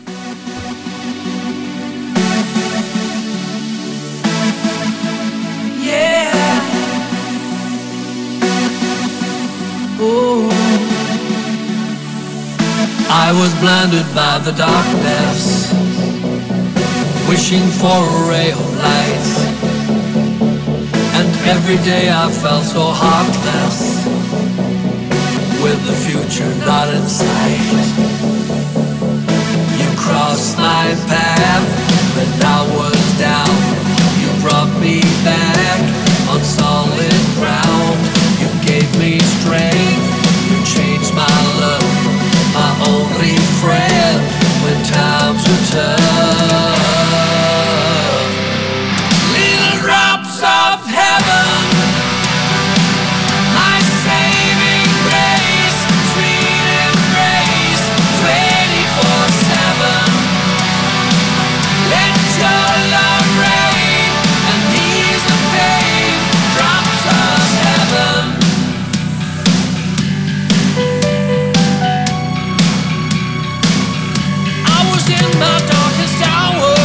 Ooh. I was blinded by the darkness, wishing for a ray of light, and every day I felt so heartless, with the future not in sight. You crossed my path when I was down, you brought me back on solid ground. You gave me strength, you changed my look, my only friend when times were tough. Little drops of heaven, my saving grace, sweet embrace, 24/7. Let your love reign and ease the pain, drops of heaven. In my darkest hour,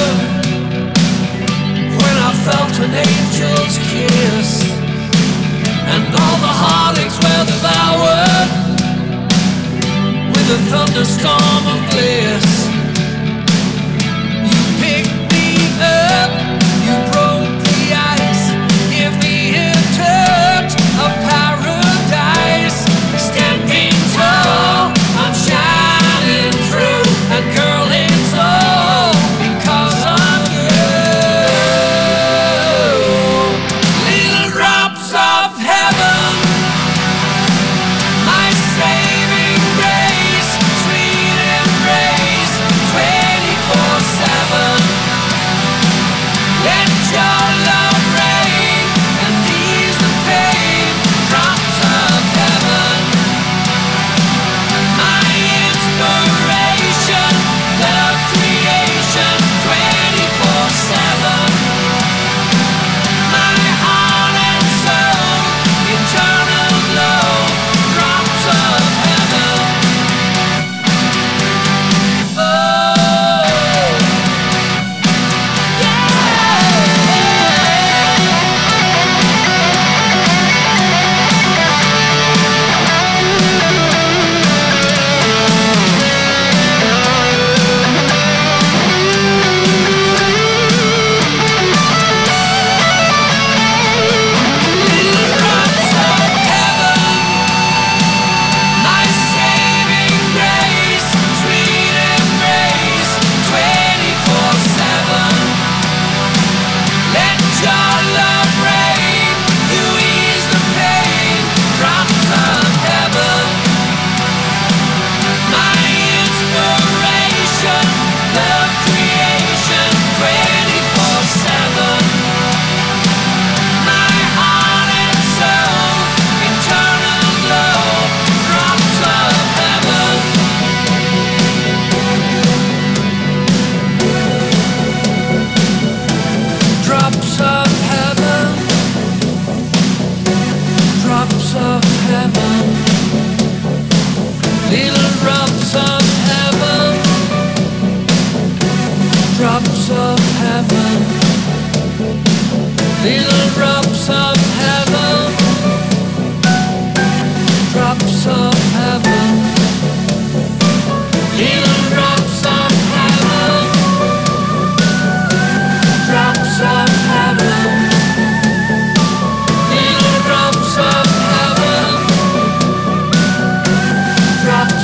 when I felt an angel's kiss, and all the heartaches were devoured with a thunderstorm of bliss. You picked me up, you broke the ice, give me a touch of paradise. Standing tall, I'm shining through, a girl it's all because of you. Little drops of heaven, my saving grace, sweet embrace,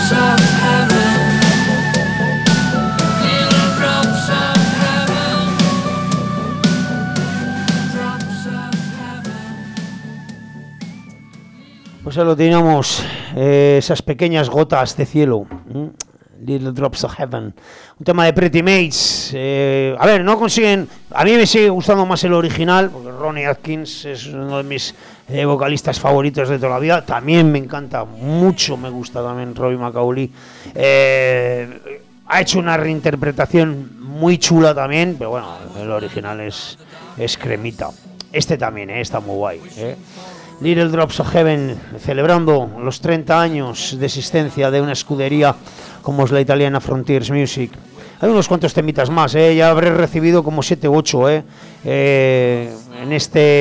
Pues ya lo teníamos, esas pequeñas gotas de cielo, Little Drops of Heaven, un tema de Pretty Mates. A ver, no consiguen, a mí me sigue gustando más el original, porque Ronnie Atkins es uno de mis vocalistas favoritos de toda la vida. También me encanta, mucho me gusta también Robbie McAuley. Ha hecho una reinterpretación muy chula también, pero bueno, el original es cremita. Este también, está muy guay, Little Drops of Heaven, celebrando los 30 años de existencia de una escudería como es la italiana Frontiers Music. Hay unos cuantos temitas más, ya habré recibido como 7 u 8 en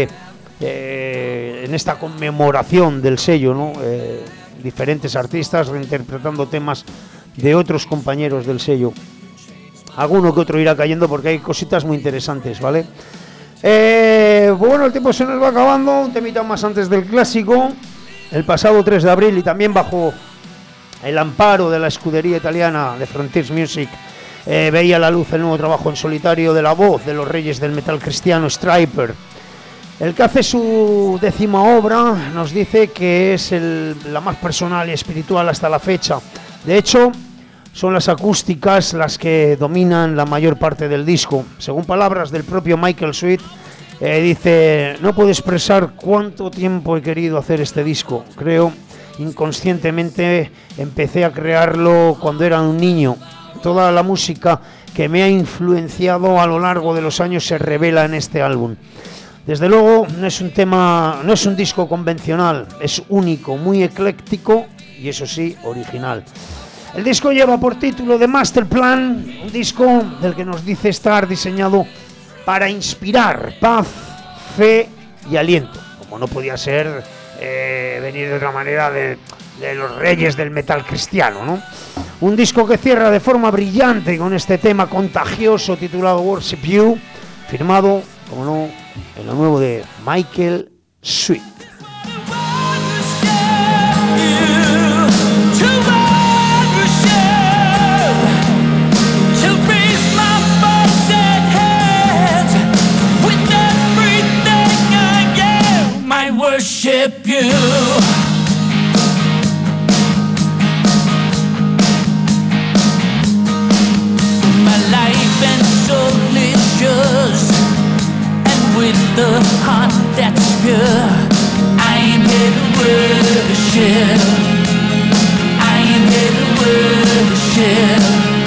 esta conmemoración del sello, ¿no? Diferentes artistas reinterpretando temas de otros compañeros del sello. Alguno que otro irá cayendo porque hay cositas muy interesantes, ¿vale? Bueno, el tiempo se nos va acabando. Un temita más antes del clásico. El pasado 3 de abril y también bajo el amparo de la escudería italiana de Frontiers Music, veía la luz el nuevo trabajo en solitario de la voz de los reyes del metal cristiano, Stryper. El que hace su 10ª obra nos dice que es la más personal y espiritual hasta la fecha. De hecho, son las acústicas las que dominan la mayor parte del disco. Según palabras del propio Michael Sweet, dice: no puedo expresar cuánto tiempo he querido hacer este disco. Creo inconscientemente empecé a crearlo cuando era un niño. Toda la música que me ha influenciado a lo largo de los años se revela en este álbum. Desde luego no es un disco convencional, es único, muy ecléctico y eso sí, original. El disco lleva por título The Master Plan, un disco del que nos dice estar diseñado para inspirar paz, fe y aliento, como no podía ser venir de otra manera de los reyes del metal cristiano, ¿no? Un disco que cierra de forma brillante con este tema contagioso titulado Worship You, firmado, como no, en lo nuevo de Michael Sweet. Worship you. My life and soul is yours, and with the heart that's pure, I am here to worship. I am here to worship.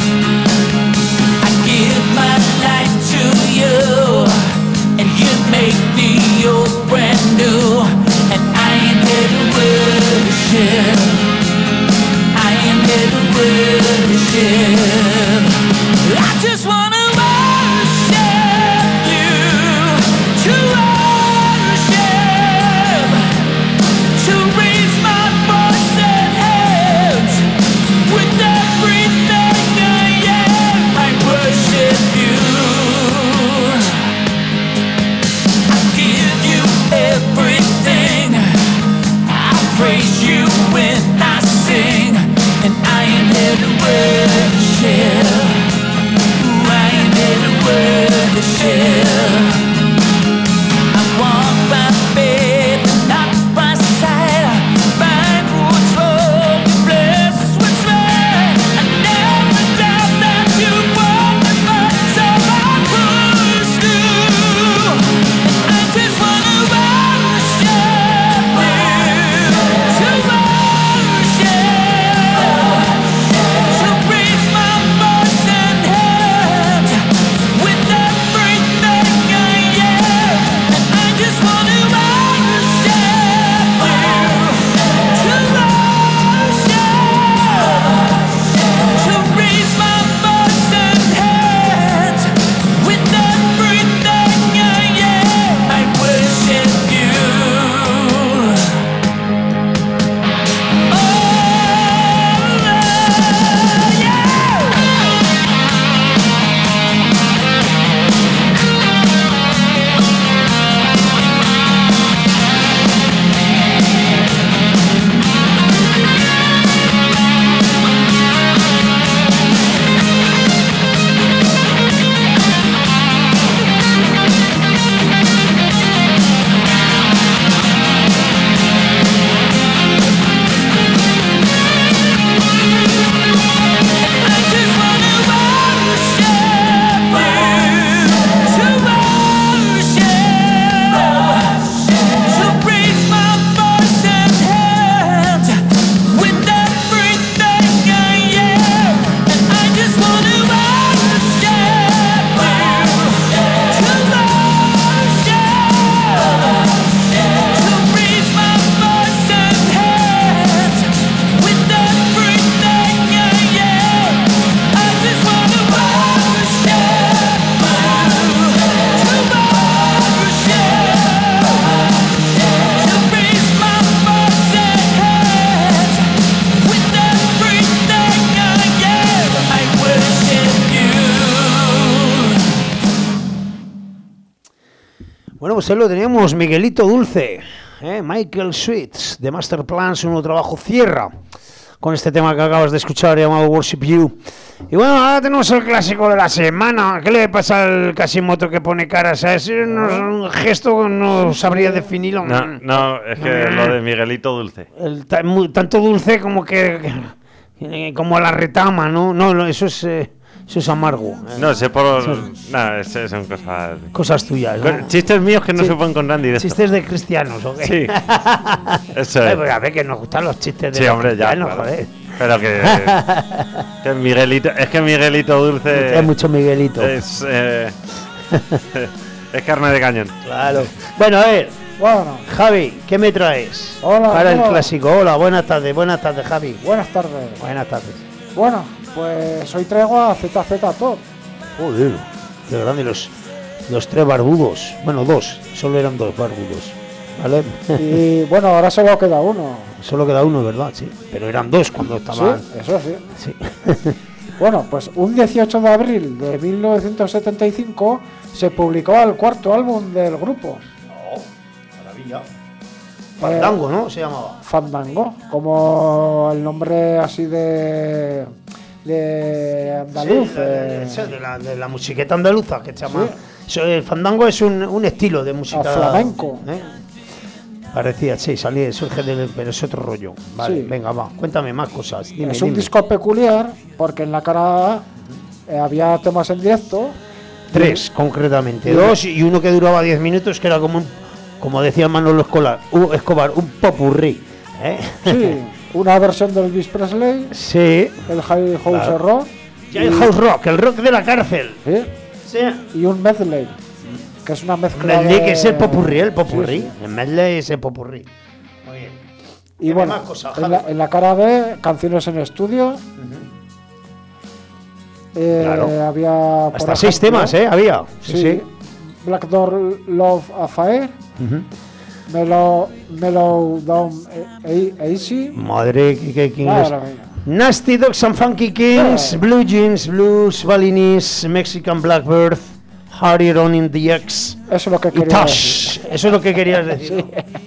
I give my life to you, and you make the old brand new. And I am here to worship. I am here to worship. I just wanna worship you, to worship, to raise my voice and hands with everything I am. I worship you. I give you everything. I praise you when I sing, and I am here to worship. I am here to worship. I walk by faith, not by sight. Find what's wrong, bless what's right. I Bueno, pues ahí lo teníamos, Miguelito Dulce, Michael Sweets, de Master Plan, su nuevo trabajo cierra con este tema que acabas de escuchar llamado Worship You. Y bueno, ahora tenemos el clásico de la semana. ¿Qué le pasa al Casimoto que pone caras? Es un gesto que no sabría definirlo. No, es que lo de Miguelito Dulce. Tanto dulce como como la retama, ¿no? No, eso es amargo. No sé por... No, son cosas... Cosas tuyas, ¿no? Chistes míos que no se pueden contar en directo. Chistes de cristianos, ¿o qué? Sí. Eso es. Pues a ver, que nos gustan los chistes de sí, hombre, cristianos, ya, claro. joder. Pero que Miguelito... Es que Miguelito Dulce... Es mucho Miguelito. Es carne de cañón. Claro. Bueno, a ver. Bueno, Javi, ¿qué me traes? Hola, para el hola. clásico. Hola, buenas tardes, Javi. buenas tardes. Buenas tardes. Bueno, pues hoy traigo a ZZ Top. Joder, qué grande los tres barbudos. Bueno, dos, solo eran dos barbudos. ¿Vale? Y bueno, ahora solo queda uno. Solo queda uno, ¿verdad? Sí. Pero eran dos cuando estaban. Sí, eso sí. Sí. Bueno, pues un 18 de abril de 1975 se publicó el cuarto álbum del grupo. Maravilla. Fandango, ¿no? Se llamaba. Fandango, como el nombre así de andaluz. Sí, de la musiqueta andaluza que se llama. Sí. El fandango es un estilo de música. Flamenco. Parecía, sí, surge pero es otro rollo. Vale, Sí. venga, va, cuéntame más cosas. Dime, Es un disco peculiar porque en la cara A había temas en directo. Tres, concretamente. Sí. Dos y uno que duraba 10 minutos, que era como decía Manolo Escobar, un popurrí. Sí, una versión del Elvis Presley, Sí. el House Claro. Rock. Ya el house rock, el rock de la cárcel. ¿Sí? Sí. Y un medley, que es una mezcla El medley de... que es el popurrí, Sí, sí. El medley es el popurrí. Muy bien. Y Dime bueno, más cosas, en Javi. la cara B, canciones en estudio. Claro. Había por Hasta 6 ejemplo, temas, había. Sí. Black Door Love Affair, Ujú. Mellow Down Easy. Madre, ¿quién es? Madre mía. Nasty Dogs and Funky Kings, Blue Jeans, Blues, Balinese, Mexican Blackbird, Hardy On in the X Eso es lo que y quería decir. Tash. Eso es lo que querías decir.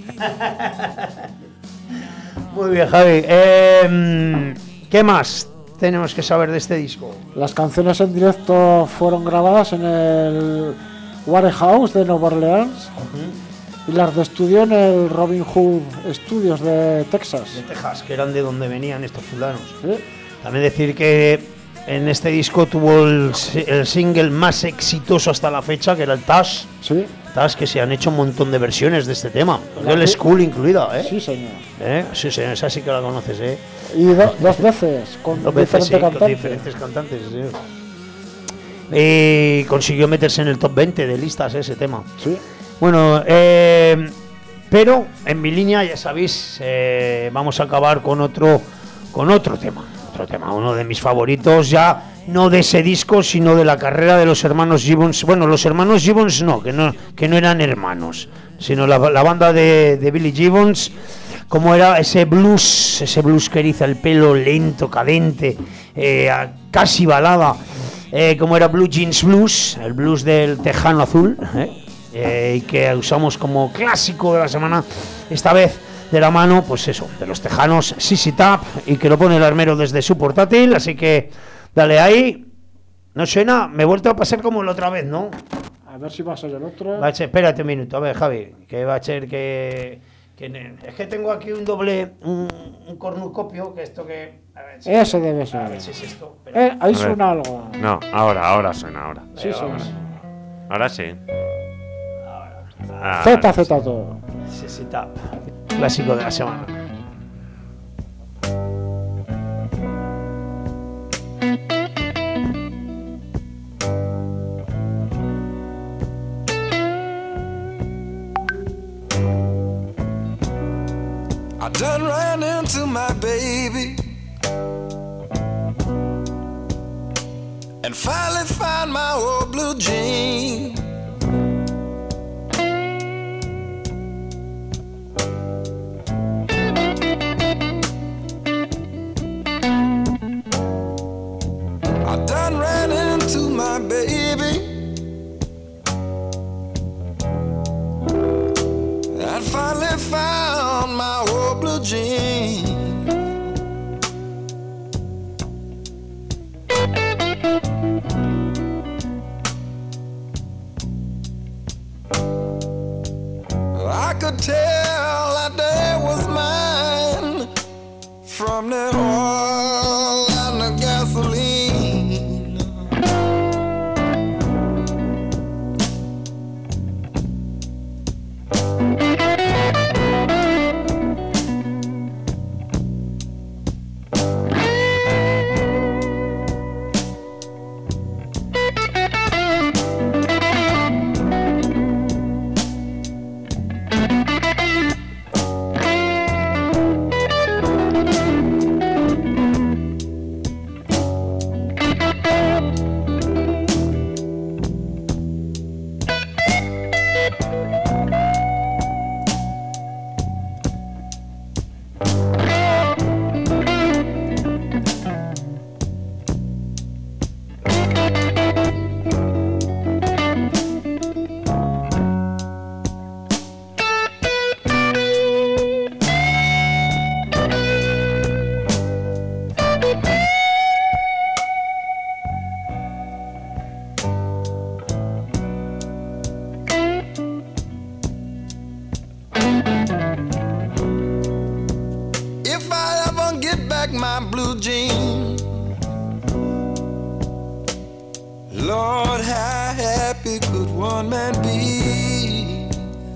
¿No? Muy bien, Javi. ¿Qué más tenemos que saber de este disco? Las canciones en directo fueron grabadas en el Warehouse de Nueva Orleans y las de estudio en el Robin Hood Studios de Texas. De Texas, que eran de donde venían estos fulanos. Sí. También decir que en este disco tuvo el single más exitoso hasta la fecha, que era el Tash. Sí, Tash, que se han hecho un montón de versiones de este tema. ¿La El sí? School incluida, ¿eh? sí señor. Sí, señor, esa sí que la conoces, ¿eh? Y dos veces con Dos veces, diferentes sí, con cantantes. diferentes cantantes, sí. Y consiguió meterse en el top 20 de listas ese tema. Sí. Bueno, pero en mi línea, ya sabéis, vamos a acabar con otro tema. Uno de mis favoritos, ya no de ese disco, sino de la carrera de los hermanos Gibbons. Bueno, los hermanos Gibbons no, que no eran hermanos, sino la banda de Billy Gibbons, como era ese blues que eriza el pelo, lento, cadente, casi balada, como era Blue Jeans Blues, el blues del tejano azul, y que usamos como clásico de la semana, esta vez de la mano, pues eso, de los tejanos ZZ Top, y que lo pone el armero desde su portátil, así que dale ahí. No suena, me he vuelto a pasar como la otra vez, ¿no? A ver si va a ser el otro. Va a ser, espérate un minuto, a ver, Javi, que va a ser que es que tengo aquí un cornucopio, que esto que... A ver, Ese debe ser. a ver si es esto. Espera. Ahí A ver. suena algo. No, ahora suena, ahora. Sí, vamos. sí. Ahora sí. Ah, ZZ todo. ZZ Top, clásico de la semana. I done ran into my baby and finally found my old blue jean. I done ran into my baby tell that day was mine from the oil and the gasoline. If I ever get back my blue jeans, Lord, how happy could one man be?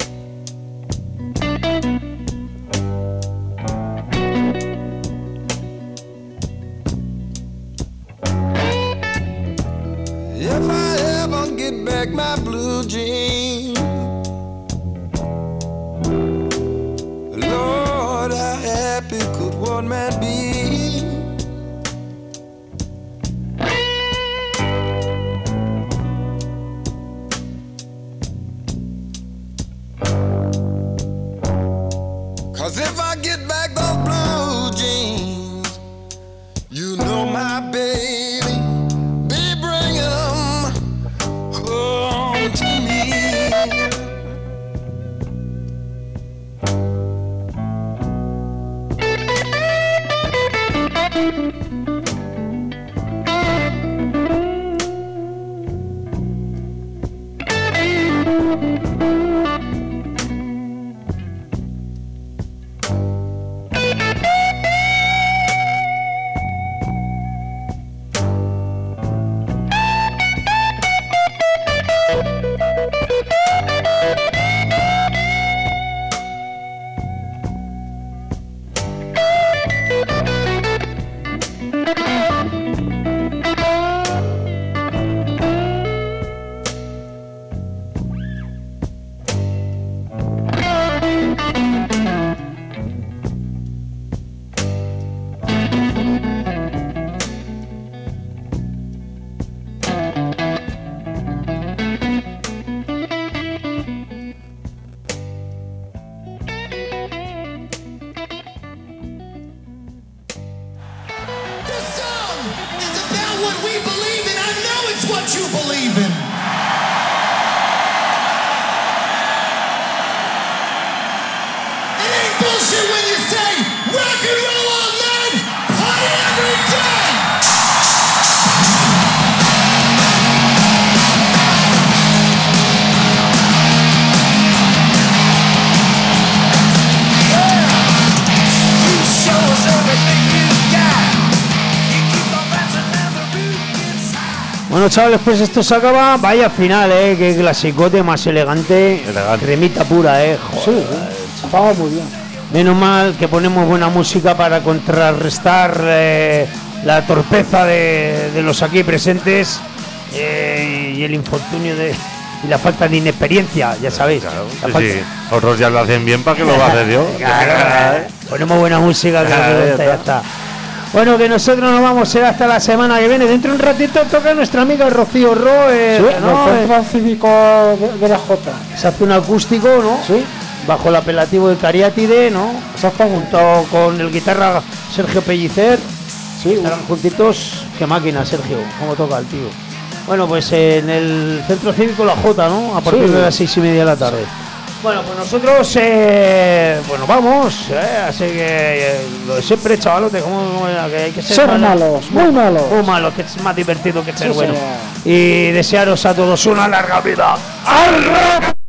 If I ever get back my blue jeans, Lord, how happy could one man be? Cause if I get back those blue jeans, you know my baby be bringing them home to me. Bueno, chavales, pues esto se acaba. Vaya final, qué clasicote más elegante. Cremita pura, joder. Sí, estaba muy bien. Menos mal que ponemos buena música para contrarrestar la torpeza de los aquí presentes y el infortunio y la falta de inexperiencia, ya sabéis. Claro, sí. Otros ya lo hacen bien, ¿para qué lo va a hacer yo? Claro, ponemos buena música, que ya está. Bueno, que nosotros nos vamos a ir hasta la semana que viene. Dentro de un ratito toca nuestra amiga Rocío Roe, ¿no? El Centro Cívico de la Jota. Se hace un acústico, ¿no? Sí. Bajo el apelativo de Cariátide, ¿no? Exactamente. Junto con el guitarra Sergio Pellicer. Sí. Estarán juntitos. Qué máquina, Sergio. Cómo toca el tío. Bueno, pues en el Centro Cívico La Jota, ¿no? A partir de las 6:30 de la tarde. Bueno, pues nosotros, vamos, así que lo de siempre, chavalote, que hay que ser malos, muy malos. Muy malos, que es más divertido que ser Sí, bueno. señor. Y desearos a todos una larga vida. ¡Al rock!